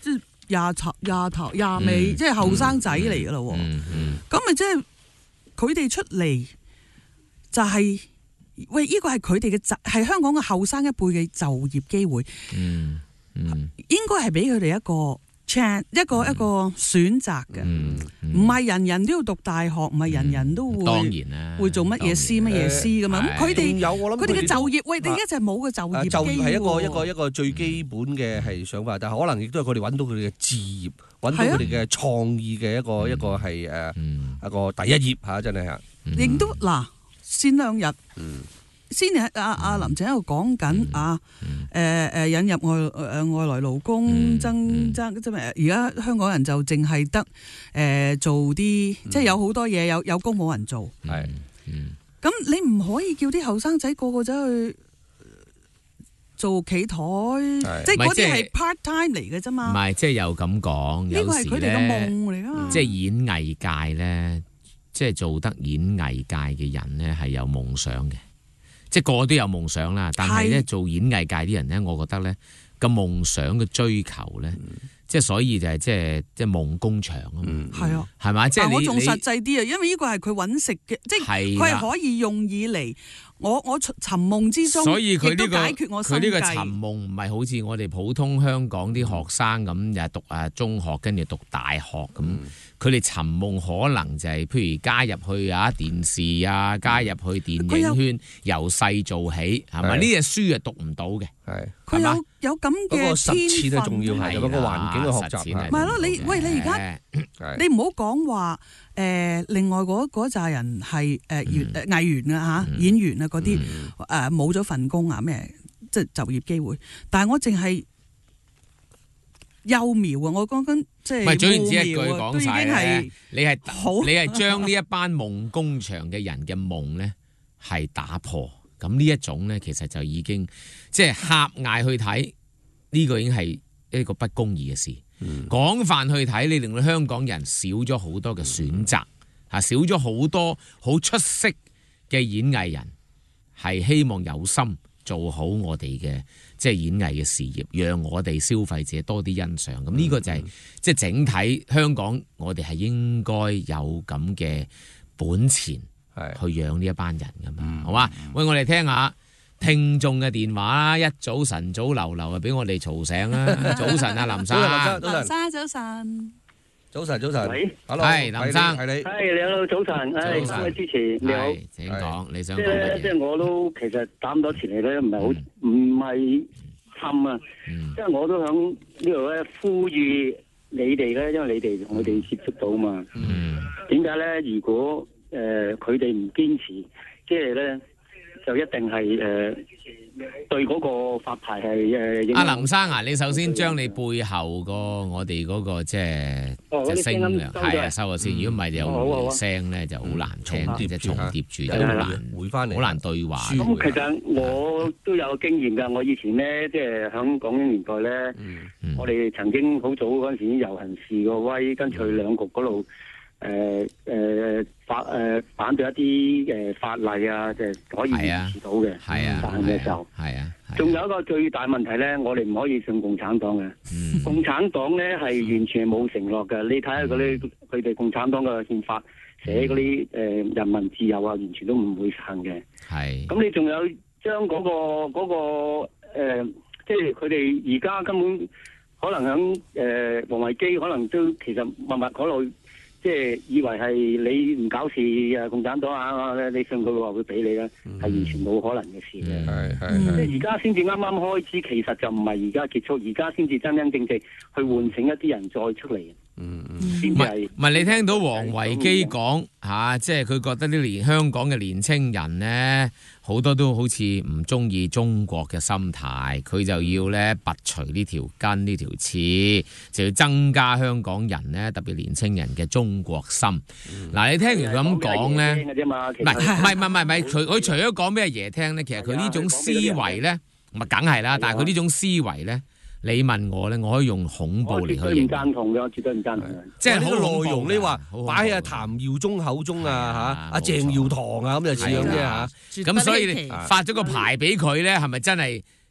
廿尾，即係後生仔嚟噶咯。咁咪即係佢哋出嚟就係、喂，呢個係佢哋嘅係香港嘅後生一輩嘅就業機會。應該係俾佢哋一個 chance， 一個選擇嘅，唔係人人都要讀大學，唔係人人都會當然啦， 會做乜嘢師乜嘢師噶嘛。咁佢哋有我諗佢哋嘅就業，喂，你而家就係冇個就業機會。就業係一個最基本嘅係想法，但係可能亦都係佢哋揾到佢哋嘅置業，揾到佢哋嘅創意嘅一個係一個第一頁嚇，真係嚇。亦都嗱，先兩日。先阿林鄭喺度講緊引入外來勞工增即係而家香港人就淨係得做啲即係有好多嘢有工冇人做。咁你唔可以叫啲後生仔個個走去做企台，即係嗰啲係 part time 嚟嘅啫嘛。唔係，即係又咁講，呢個係佢哋嘅夢嚟㗎。即係演藝界咧，即係做得演藝界嘅人咧係有夢想嘅。即係個個都有夢想啦，但係咧做演藝界啲人咧，我覺得咧個夢想嘅追求咧，即係所以就係即係夢工場啊嘛。係啊，係咪？即係我仲實際啲啊，因為呢個係佢揾食嘅，即係佢係可以用以嚟我尋夢之中，所以佢呢個解決我生計。佢呢個尋夢唔係好似我哋普通香港啲學生咁，又係讀中學跟住讀大學咁。佢哋尋夢可能就係譬如加入去電視啊，加入去電影圈，由細做起，係咪？呢啲書係讀唔到嘅，係佢有咁嘅天分。嗰個實踐係重要，係嗰個環境嘅學習。唔係咯，你而家你唔好講話另外嗰扎人係藝員啊嚇，演員啊嗰啲冇咗份工啊咩，即係就業機會。但係我淨係幼苗啊！我講緊即係，唔係總言之一句講晒咧，你係將呢一班夢工場嘅人嘅夢咧係打破，咁呢一種咧其實就已經即係狹隘去睇呢個已經係一個不公義嘅事。廣泛去睇，你令到香港人少咗好多嘅選擇，少咗好多好出色嘅演藝人，係希望有心做好我哋嘅即係演藝嘅事業，讓我哋消費者多啲欣賞。咁呢個就係即係整體香港，我哋係應該有咁嘅本錢去養呢一班人噶嘛，好嘛？喂，我哋聽下聽眾嘅電話啦，一早晨早流流啊，俾我哋嘈醒啦！早晨啊，林生，早晨。早晨，喂，係林生，係你，係你好，早晨，各位支持，你好，請講，你想講乜嘢？即係我都其實打咁多錢嚟咧，唔係氹啊，即係我都響呢度咧呼籲你哋咧，因為你哋同佢哋接觸到嘛，點解咧？如果佢哋唔堅持，即係咧就一定係對嗰個發牌係阿林生啊，你首先將你背後個我哋嗰個即係聲量係收咗先，如果唔係有回聲咧就好難聽，即係重疊住就好難回翻嚟，好難對話。咁其實我都有經驗㗎，我以前咧即係響港英年代咧，我哋曾經好早嗰陣時已經遊行示過威，跟住去兩局嗰度。反對一啲法例啊，即係可以延遲到嘅，但嘅時候，仲有一個最大問題咧，我哋唔可以信共產黨嘅。共產黨咧係完全係冇承諾嘅。你睇下嗰啲佢哋共產黨嘅憲法寫嗰啲人民自由啊，完全都唔會行嘅。咁你仲有將嗰個即係佢哋而家根本可能響王維基可能都其實默默嗰度。即係以為係你唔搞事共產黨啊，你信佢話會俾你咧，係完全冇可能嘅事嘅。即係而家先至啱啱開始，其實就唔係而家結束，而家先至真真正正去喚醒一啲人再出嚟。唔係你聽到王維基講即係佢覺得啲香港嘅年青人呢，好多都好似唔中意中國嘅心態，佢就要咧拔除呢條根呢條刺，就要增加香港人呢，特別年青人嘅中國心。嗱，你聽完佢咁講呢，唔係，佢除咗講俾阿爺聽呢，其實佢呢種思維呢，咪梗係啦，但係佢呢種思維呢。你問我咧，我可以用恐怖嚟去形容。我絕對唔贊同嘅，我絕對唔贊同。即係呢個內容，你話擺喺阿譚耀宗口中啊，阿鄭耀棠啊，咁就似樣啫嚇。咁所以你發咗個牌俾佢咧，係咪真係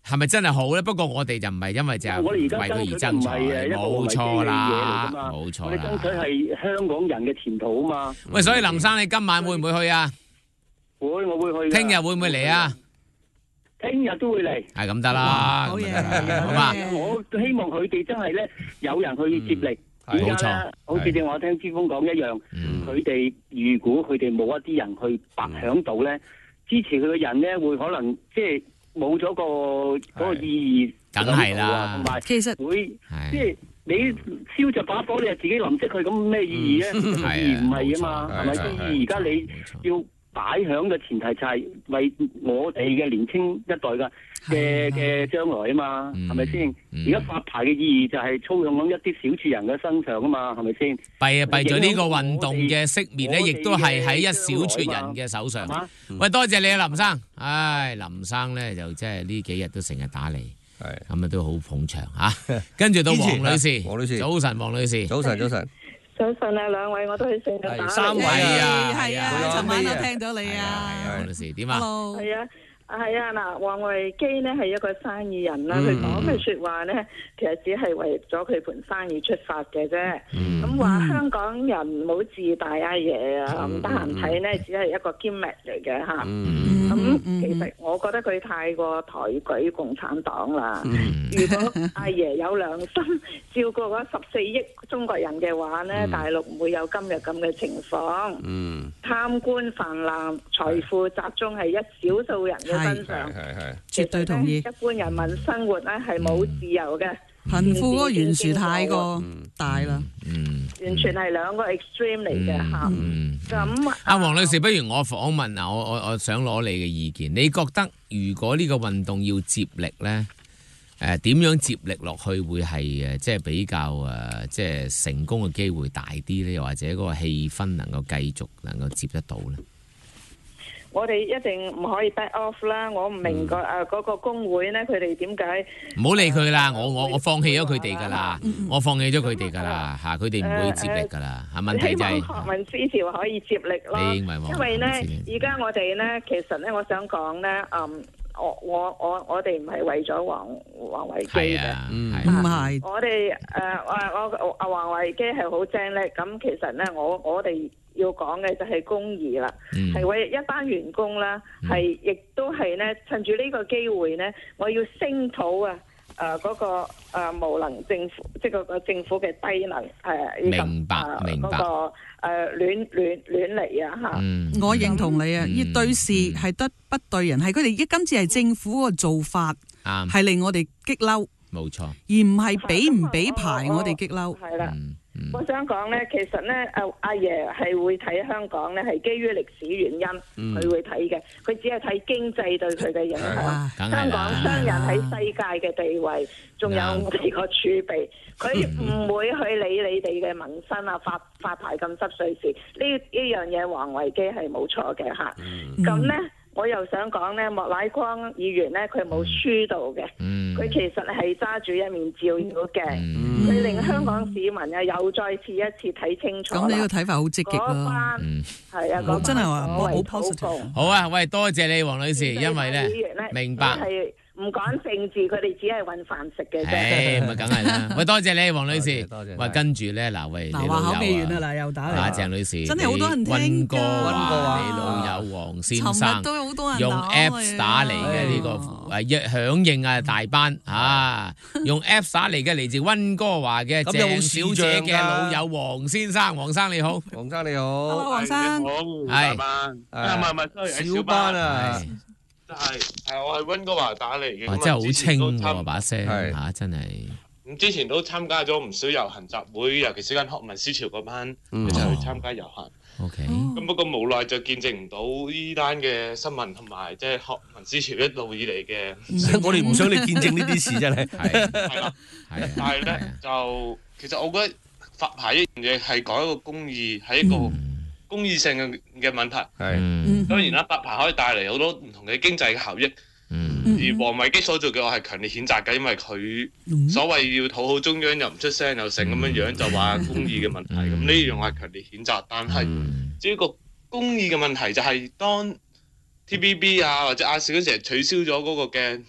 係咪真係好咧？不過我哋就唔係因為就係為佢而爭取，冇錯啦，冇錯啦。 我哋爭取係香港人嘅前途啊嘛。 喂，所以林生你今晚會唔會去啊？ 會，我會去。 聽日會唔會嚟啊？ 聽日都會嚟。 係咁得啦，好嘛？ 我希望佢哋真係咧有人去接力。點解咧？好似正我聽之鋒講一樣，佢哋如果佢哋冇一啲人去白響度咧，支持佢嘅人咧會可能即係冇咗嗰個意義。 梗係啦， 同埋其實會即係你燒着把火，你係自己淋熄佢，咁咩意義咧？意義唔係啊嘛，係咪先？而家你要擺響嘅前提就係為我哋嘅年青一代嘅將來啊嘛，係咪先？而家發牌嘅意義就係操用喺一啲小撮人嘅身上啊嘛，係咪先？ 弊咗呢個運動嘅熄滅咧，亦都係喺一小撮人嘅手上。喂，多謝你啊，林生。唉，林生咧就即係呢幾日都成日打嚟，咁啊都好捧場嚇。跟住到黃女士，早晨，黃女士， 早晨。 早晨啊，兩位我都去成日打嚟。 三位啊， 係啊，尋晚我聽到你啊， 黃女士點啊？ 係啊。係啊，嗱，黃維基呢係一個生意人啦，佢講嘅説話呢，其實只係為咗佢盤生意出發嘅啫。咁話香港人冇自大阿爺啊，唔得閒睇呢，只係一個 gimmick 嚟嘅嚇。咁其實我覺得佢太過抬舉共產黨啦。如果阿爺有良心照顧嗰14億中國人嘅話呢，大陸唔會有今日咁嘅情況。貪官泛濫，財富集中係一少數人嘅身上， 絕對同意。 一般人民生活咧係冇自由嘅， 貧富嗰個懸殊太過大啦， 完全係兩個 extreme 嚟嘅嚇。咁阿黃女士，不如我訪問嗱，我想攞你嘅意見。你覺得如果呢個運動要接力咧，點樣接力落去會係即係比較即係成功嘅機會大啲咧？又或者嗰個氣氛能夠繼續能夠接得到咧？ 我哋一定唔可以 back off 啦！我唔明嗰個工會咧，佢哋點解唔好理佢啦？我放棄咗佢哋㗎啦，我放棄咗佢哋㗎啦嚇，佢哋唔會接力㗎啦。問題就係學民思潮可以接力咯，因為咧而家我哋咧其實咧，我想講咧，我哋唔係為咗黃維基嘅， 唔係我哋我黃維基係好精叻，咁其實咧我哋要講嘅就係公義啦，係為一班員工啦，係亦都係咧趁住呢個機會咧，我要聲討嗰個無能政府，即係個政府嘅低能明白嗰個亂嚟啊嚇！ 我認同你啊，呢對事係得不對人，係佢哋今次係政府個做法，係令我哋激嬲， 冇錯， 而唔係俾唔俾牌我哋激嬲。 係啦。我想講咧，其實咧，阿爺係會睇香港咧，係基於歷史原因，佢會睇嘅。佢只係睇經濟對佢嘅影響。香港商人喺世界嘅地位，仲有我哋個儲備，佢唔會去理你哋嘅民生啊，發牌咁濕碎事。呢樣嘢，黃維基係冇錯嘅嚇。咁咧。我又想講咧，莫乃光議員咧，佢冇輸到嘅，佢其實係揸住一面照妖鏡，佢令香港市民啊又再次一次睇清楚。 咁你個睇法好積極咯， 係啊，嗰真係話好 positive。 好啊，喂，多謝你黃女士，因為咧明白。 唔講政治，佢哋只係揾飯食嘅啫。 咪梗係啦！喂，多謝你，黃女士。 多謝。 喂，跟住咧，嗱，喂， 話口未完啊，嗱，又打嚟。 阿鄭女士， 真係好多人聽㗎。 溫哥華，你老友黃先生， 尋日都有好多人用 Apps 打嚟嘅呢個響應啊大班啊，用 Apps 打嚟嘅嚟自溫哥華嘅鄭小姐嘅老友黃先生，黃生你好， 黃生你好， 黃生， 係， 小班啊。 我係溫哥華打嚟嘅， 真係好清喎把聲嚇，真係。 咁之前都參加咗唔少遊行集會，尤其是跟學民思潮嗰班一齊去參加遊行。 OK。 咁不過無奈就見證唔到呢單嘅新聞同埋即係學民思潮一路以嚟嘅。 我哋唔想你見證呢啲事真係。 係啦，但係咧就其實我覺得發牌呢樣嘢係講一個公義，係一個公義性嘅問題。當然啦，發牌可以帶嚟好多唔同嘅經濟嘅效益。而黃維基所做嘅我係強烈譴責嘅，因為佢所謂要討好中央又唔出聲又成咁樣就話公義嘅問題，咁呢樣我係強烈譴責。但係至於個公義嘅問題就係當 TVB 啊或者亞視嗰時取消咗嗰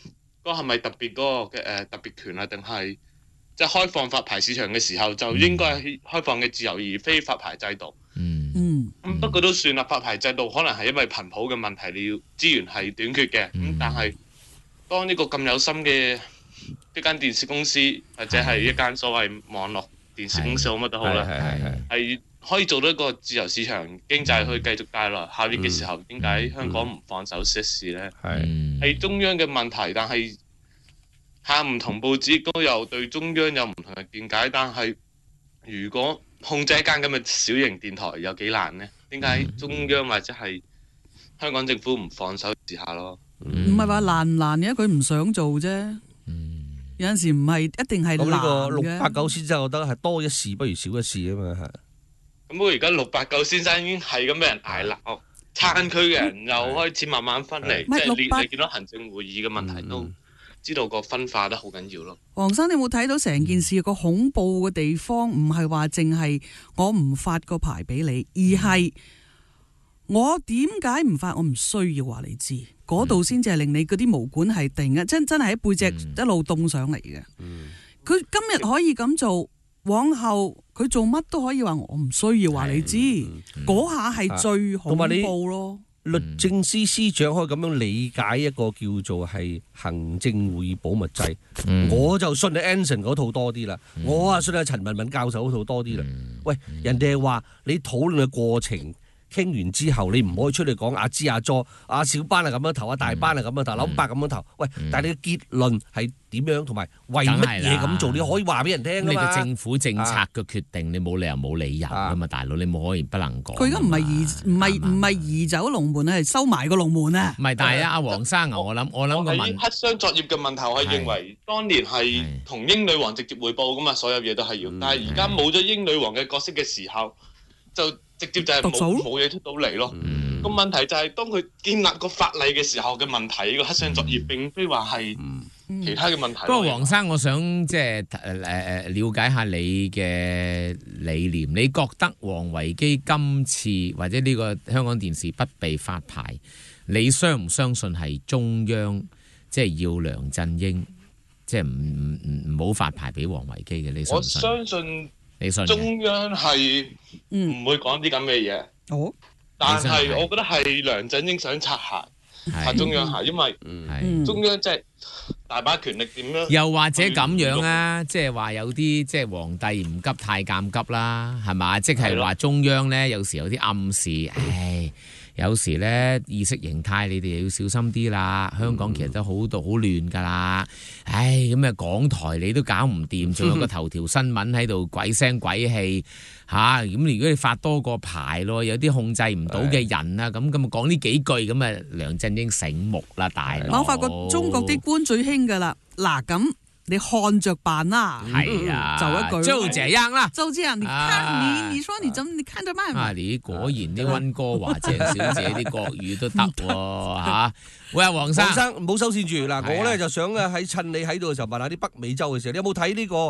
嗰係咪特別嗰個嘅特別權啊？定係即係開放發牌市場嘅時候就應該係開放嘅自由，而非發牌制度。不過都算啦，發牌制度可能係因為頻譜嘅問題，你要資源係短缺嘅。但係當呢個咁有心嘅一間電視公司或者係一間所謂網絡電視公司好乜都好啦，係可以做到一個自由市場經濟去繼續帶來效益嘅時候，點解香港唔放手試一試呢？係中央嘅問題，但係下唔同報紙都有對中央有唔同嘅見解。但係如果控制一間咁嘅小型電台有幾難呢？點解中央或者係香港政府唔放手試下咯？ 唔係話難唔難嘅，佢唔想做啫。有陣時唔係一定係難嘅。咁呢個 689先生，我覺得係多一事不如少一事啊嘛。 咁我而家689先生已經係咁俾人捱鬧，撐佢嘅人又開始慢慢分離，即係你見到行政會議嘅問題都知道個分化得好緊要咯。 黃生，你有冇睇到成件事個恐怖嘅地方？唔係話淨係我唔發個牌俾你，而係我點解唔發？我唔需要話你知，嗰度先至係令你嗰啲毛管係定嘅，真係喺背脊一路凍上嚟嘅。佢今日可以咁做，往後佢做乜都可以話我唔需要話你知，嗰下係最恐怖咯。 律政司司長可以咁樣理解一個叫做係行政會議保密制，我就信你 Anson 嗰套多啲啦，我啊信阿陳文敏教授嗰套多啲啦。喂，人哋係話你討論嘅過程傾完之後，你唔可以出嚟講阿芝阿佐阿小班係咁樣投，阿大班係咁樣投，諗白咁樣投。喂，但係你嘅結論係點樣，同埋為乜嘢咁做？你可以話俾人聽㗎嘛。 你嘅政府政策嘅決定，你冇理由冇理由㗎嘛，大佬，你冇可以不能講。 佢而家唔係移走龍門，係收埋個龍門啊！ 唔係，但係阿黃生啊，我諗個喺黑箱作業嘅問題，我係認為當年係同英女王直接匯報㗎嘛，所有嘢都係要。但係而家冇咗英女王嘅角色嘅時候，就直接就係冇嘢出到嚟咯。個問題就係當佢建立個法例嘅時候嘅問題，個黑箱作業並非話係其他嘅問題。 不過黃生，我想即係了解下你嘅理念。你覺得王維基今次或者呢個香港電視不被發牌，你相唔相信係中央即係要梁振英即係唔好發牌俾王維基嘅？你信唔信？ 我相信。中央係唔會講啲咁嘅嘢，但係我覺得係梁振英想擦鞋，擦中央鞋，因為中央即係大把權力，點樣？ 又或者咁樣啊，即係話有啲即係皇帝唔急太監急啦，係嘛？即係話中央咧，有時有啲暗示，有時咧意識形態你哋要小心啲啦。香港其實都好亂㗎啦。咁啊港台你都搞唔掂，仲有個頭條新聞喺度鬼聲鬼氣嚇。咁如果你發多個牌咯，有啲控制唔到嘅人啊，咁啊講呢幾句咁啊，梁振英醒目啦，大佬。 我發覺中國啲官最興㗎啦。嗱咁。你看着辦啦， 係啊， 就一句就這樣啦， 就這樣。你看你說你怎麼你看着辦嘛？ 你果然啲溫哥華鄭小姐啲國語都得喎嚇。喂，阿黃生唔好收線住嗱，我咧就想咧趁你喺度嘅時候問下啲北美洲嘅時候，你有冇睇呢個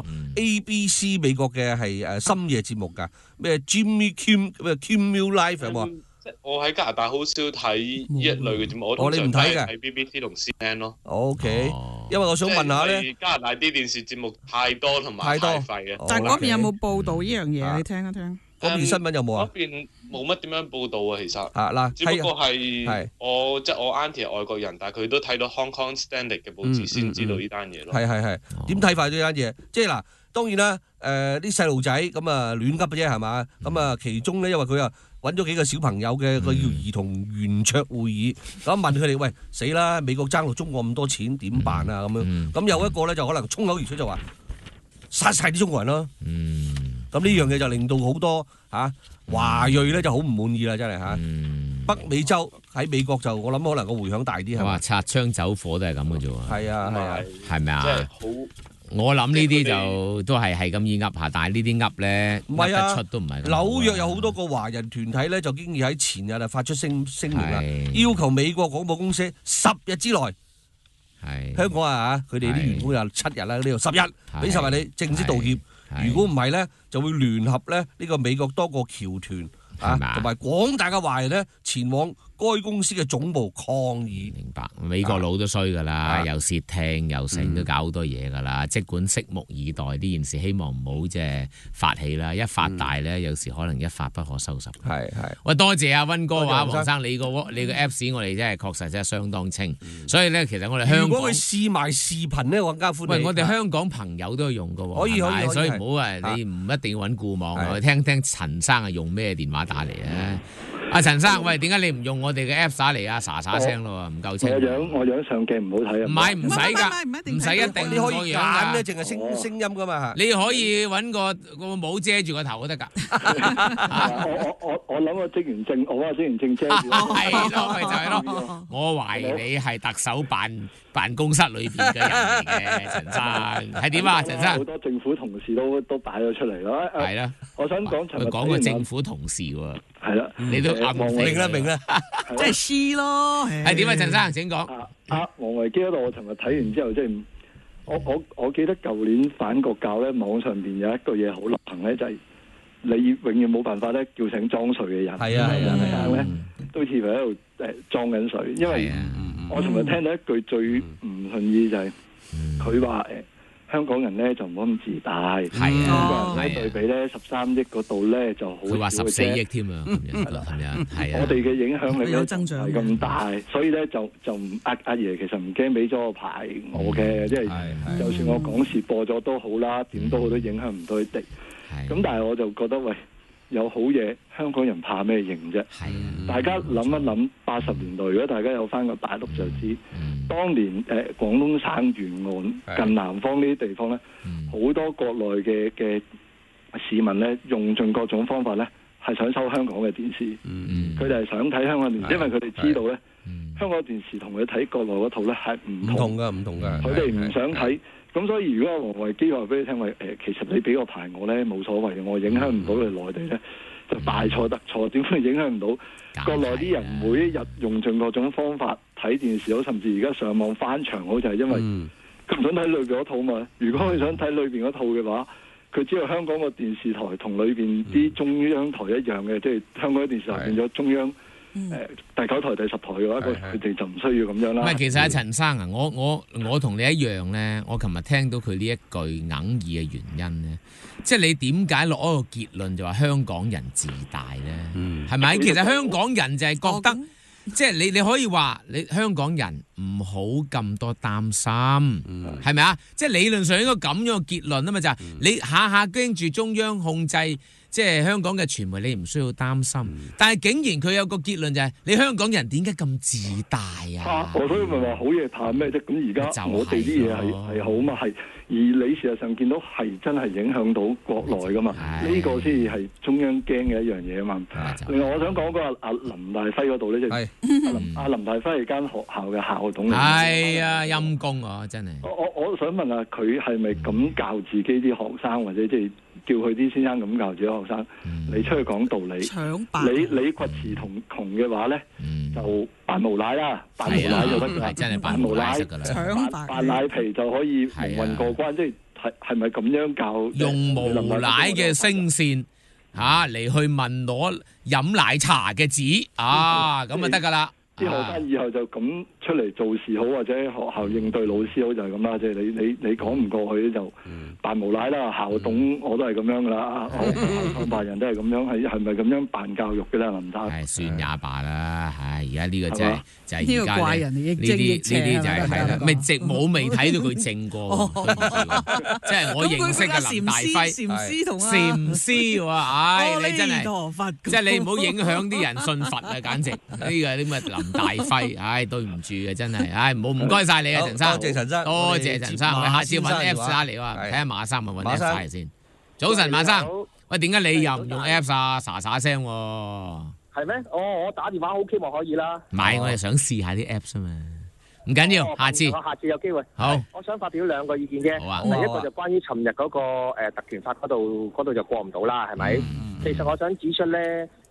ABC 美國嘅係深夜節目㗎？咩 Jimmy Kimmel Live 有冇啊？ 我喺加拿大好少睇呢一類嘅節目，我你唔睇嘅喺 BBC 同 CNN 咯。 OK，因為我想問下咧， 加拿大啲電視節目太多同埋太廢嘅。 但係嗰邊有冇報導呢樣嘢？你聽一聽。 嗰邊新聞有冇啊？ 嗰邊冇乜點樣報導啊，其實。 嗱， 只不過係我auntie 係外國人，但係佢都睇到 Hong Kong Standard 嘅報紙先知道呢單嘢咯。 係點睇法呢單嘢？即係嗱，當然啦，啲細路仔咁啊亂噏嘅啫係嘛？咁啊其中咧，因為佢啊揾咗幾個小朋友嘅個叫兒童圓桌會議，咁問佢哋喂死啦！美國爭落中國咁多錢點辦啊？咁樣咁有一個咧就可能衝口而出就話殺晒啲中國人咯。咁呢樣嘢就令到好多華裔咧就好唔滿意啦，真係嚇。北美洲喺美國就我諗可能個迴響大啲係嘛？ 擦槍走火都係咁嘅啫喎。 係啊， 係咪啊？ 即係好。 我諗呢啲就都係咁意噏下，但係呢啲噏咧噏得出都唔係。 紐約有好多個華人團體咧，就經已喺前日啊發出聲明啦，要求美國廣播公司10日之內，香港佢哋啲員工有7日啦，呢度10日俾10日你正式道歉。如果唔係咧，就會聯合咧呢個美國多個僑團同埋廣大嘅華人咧前往該公司嘅總部抗議。 明白，美國佬都衰㗎啦，又竊聽又成，都搞好多嘢㗎啦。即管拭目以待呢件事，希望唔好即係發起啦。一發大咧，有時可能一發不可收拾。 係。 喂，多謝阿溫哥話，黃生你個 Apps 我哋真係確實真係相當清，所以咧其實我哋香港如果佢試埋視頻咧，我更加歡迎。 喂，我哋香港朋友都有用㗎喎， 可以， 所以唔好話你唔一定要揾固網，我聽聽陳生係用咩電話打嚟啊？阿陳生，喂，點解你唔用我哋嘅 Apps 打嚟啊？沙聲咯，唔夠清。 我樣上鏡唔好睇啊！ 唔使㗎，唔使一定你可以揀咧，淨係聲音㗎嘛。 你可以揾個帽遮住個頭都得㗎。 我諗個職員證，我話職員證遮住。 係咯，咪就係咯。我懷疑你係特首辦公室裏邊嘅人嚟嘅，陳生係點啊？陳生好多政府同事都擺咗出嚟咯。 係啦， 我想講尋日講個政府同事喎。 係啦， 你都明啦， 即係黐咯。 係點啊？陳生請講。 黃維基嗰度，我尋日睇完之後，即係我記得舊年反國教咧，網上邊有一個嘢好流行咧，就係你永遠冇辦法咧叫醒裝睡嘅人。係啊，咧都似乎喺度裝緊睡，因為我尋日聽到一句最唔順意就係佢話香港人咧就唔好咁自大，香港人咧對比咧13億嗰度咧就好少嘅啫。佢話14億添啊，係啊，我哋嘅影響力咧唔係咁大，所以咧就阿爺其實唔驚俾咗個牌我嘅，即係就算我講事播咗都好啦，點都好都影響唔到佢哋。咁但係我就覺得喂，有好嘢，香港人怕咩型啫？大家諗一諗80年代，如果大家有翻個大陸就知，當年廣東省沿岸近南方呢啲地方咧，好多國內嘅市民咧，用盡各種方法咧，係想收香港嘅電視。佢哋係想睇香港電視，因為佢哋知道咧，香港電視同佢睇國內嗰套咧係唔同㗎。佢哋唔想睇。咁所以如果黃維基話俾你聽話，其實你俾個牌我咧冇所謂嘅，我影響唔到你內地咧，就大錯特錯。點會影響唔到國內啲人每一日用盡各種方法睇電視好，甚至而家上網翻牆好，就係因為佢唔想睇裏邊嗰套嘛。如果佢想睇裏邊嗰套嘅話，佢知道香港個電視台同裏邊啲中央台一樣嘅，即係香港啲電視台變咗中央。第9台、第10台嘅話，佢哋就唔需要咁樣啦。唔係， 其實阿陳生啊，我同你一樣咧。我琴日聽到佢呢一句哽耳嘅原因咧，即係你點解落一個結論就話香港人自大咧？係咪？其實香港人就係覺得，即係你可以話你香港人唔好咁多擔心，係咪啊？即係理論上應該咁樣嘅結論啊嘛，就係你下下驚住中央控制。即係香港嘅傳媒，你唔需要擔心。但係竟然佢有個結論就係：你香港人點解咁自大啊？ 我所以咪話好嘢怕咩啫？咁而家我哋啲嘢係好嘛係，而你事實上見到係真係影響到國內噶嘛？呢個先至係中央驚嘅一樣嘢啊嘛。另外我想講嗰個阿林大輝嗰度咧，就阿林大輝係間學校嘅校董嚟。係啊，陰公啊，真係。 我想問下佢係咪咁教自己啲學生，或者即係叫佢啲先生咁教自己學生？你出去講道理，你倔詞同窮嘅話咧，就扮無賴啦，扮無賴就得㗎啦， 真係扮無賴得㗎啦， 扮奶皮就可以蒙混過關，即係咪咁樣教？ 用無賴嘅聲線嚟去問攞飲奶茶嘅紙咁就得㗎啦。 啲學生以後就咁出嚟做事好，或者學校應對老師好，就係咁啦。即係你講唔過去就扮無賴啦。校董我都係咁樣噶啦，創辦人都係咁樣，係咪咁樣辦教育嘅咧？林太算也罷啦。而家呢個真係就係而家怪人呢啲就係啦，咪直冇未睇到佢正過，即係我認識嘅林大輝禪師喎，你真係即係你唔好影響啲人信佛啊！簡直呢個啲乜林大輝，對唔住嘅真係，唔該晒你啊，陳生， 多謝陳生， 多謝陳生，下次揾 Apps 打嚟睇下馬生咪揾 Apps 打嚟先。早晨，馬生，喂，點解你又唔用 Apps 啊？沙沙聲喎。 係咩？我打電話 OK 咪可以啦。 唔係，我係想試下啲 Apps 啊嘛。唔緊要，下次有機會。 好， 我想發表2個意見啫。 好啊。 第一個就關於尋日嗰個特權法嗰度就過唔到啦，係咪？其實我想指出咧。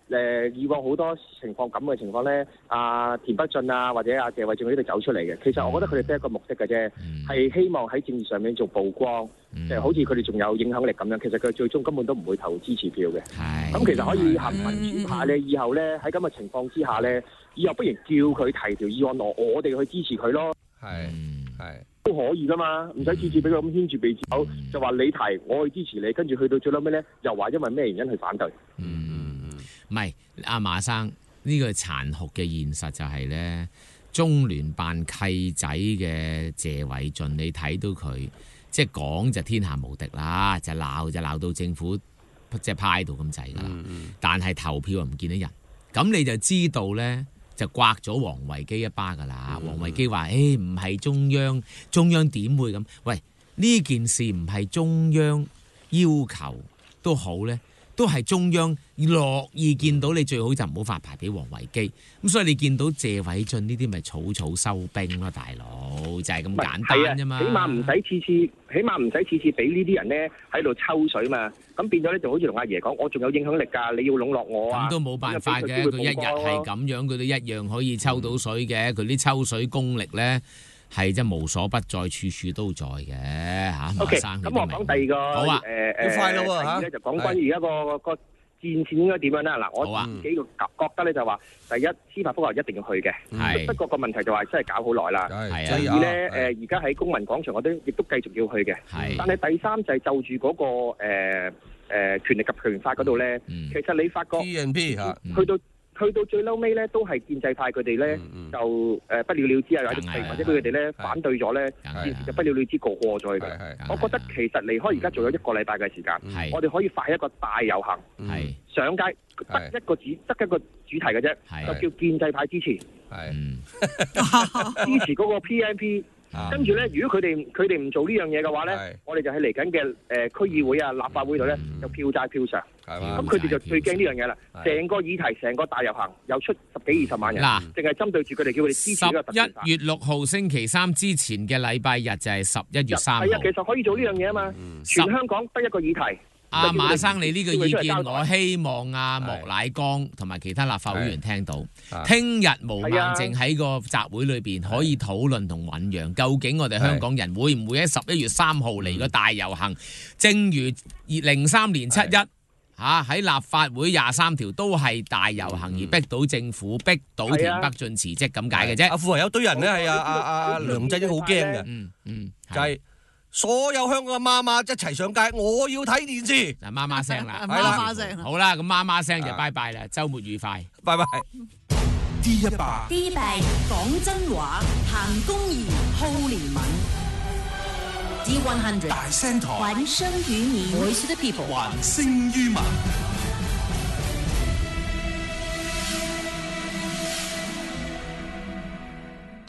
以往好多情況咁嘅情況咧，田北俊啊或者謝偉俊呢度走出嚟嘅，其實我覺得佢哋都係一個目的嘅啫，係希望喺政治上面做曝光，好似佢哋仲有影響力咁樣。其實佢最終根本都唔會投支持票嘅。咁其實可以行民主派咧，以後咧喺咁嘅情況之下咧，以後不如叫佢提條議案，我哋去支持佢咯。 係都可以噶嘛，唔使次次俾佢咁牽住鼻子走，就話你提，我去支持你，跟住去到最嬲尾咧，又話因為咩原因去反對。 唔係阿馬生呢個殘酷嘅現實就係咧，中聯辦契仔嘅謝偉俊，你睇到佢即係講就天下無敵啦，就鬧到政府即係派到咁滯噶啦，但係投票又唔見得人，咁你就知道咧。就刮咗王維基一巴㗎啦！王維基話：唔係中央，中央點會咁？喂，呢件事唔係中央要求都好咧，都係中央樂意見到你，最好就唔好發牌俾王維基。咁所以你見到謝偉俊呢啲咪草草收兵咯，大佬就係咁簡單啫嘛。 起碼唔使次次俾呢啲人咧喺度抽水嘛。咁變咗咧就好似同阿爺講，我仲有影響力㗎，你要籠絡我啊！ 咁都冇辦法嘅，佢一日係咁樣，佢都一樣可以抽到水嘅。佢啲抽水功力咧係真無所不在，處處都在嘅嚇。馬生， 咁我講第二個， 好啊， 要快咯喎嚇！咧就講關於而家個戰線應該點樣啦？嗱，我自己覺得咧就話，第一司法覆核一定要去嘅，不過個問題就話真係搞好耐啦。第二咧而家喺公民廣場我都亦都繼續要去嘅，但係第三就係就住嗰個權力及特權法嗰度咧，其實你發覺去到最嬲尾咧，都係建制派佢哋咧就不了了之啊，或者佢哋咧反對咗咧，件事就不了了之過咗嘅。我覺得其實離開而家仲有一個禮拜嘅時間，我哋可以發一個大遊行，上街得一個主題嘅啫，就叫建制派支持，支持嗰個 PNP。跟住咧，如果佢哋唔做呢樣嘢嘅話咧，我哋就喺嚟緊嘅區議會啊、立法會度咧，就票債票償。咁佢哋就最驚呢樣嘢啦。成個議題、成個大遊行又出10幾20萬人，淨係針對住佢哋，叫佢哋支持呢個特權法。11月6號星期三之前嘅禮拜日就係11月3號。係啊，其實可以做呢樣嘢啊嘛。全香港得一個議題。 阿馬生，你呢個意見，我希望阿莫乃光同埋其他立法會議員聽到。聽日毛孟靜喺個集會裏邊可以討論同醖釀，究竟我哋香港人會唔會喺11月3號嚟個大遊行？正如03年7一喺立法會23條都係大遊行而逼到政府，逼到田北俊辭職咁解嘅啫。 阿富華有堆人咧係阿梁振英好驚嘅，就係。所有香港嘅媽媽一齊上街，我要睇電視。 嗱，媽媽聲啦， 媽媽聲。 好啦，咁媽媽聲就拜拜啦，週末愉快， 拜拜。 D100 講真話，行公義，好憐憫。D100 大聲台， 還聲於民， Voice of the People， 還聲於民。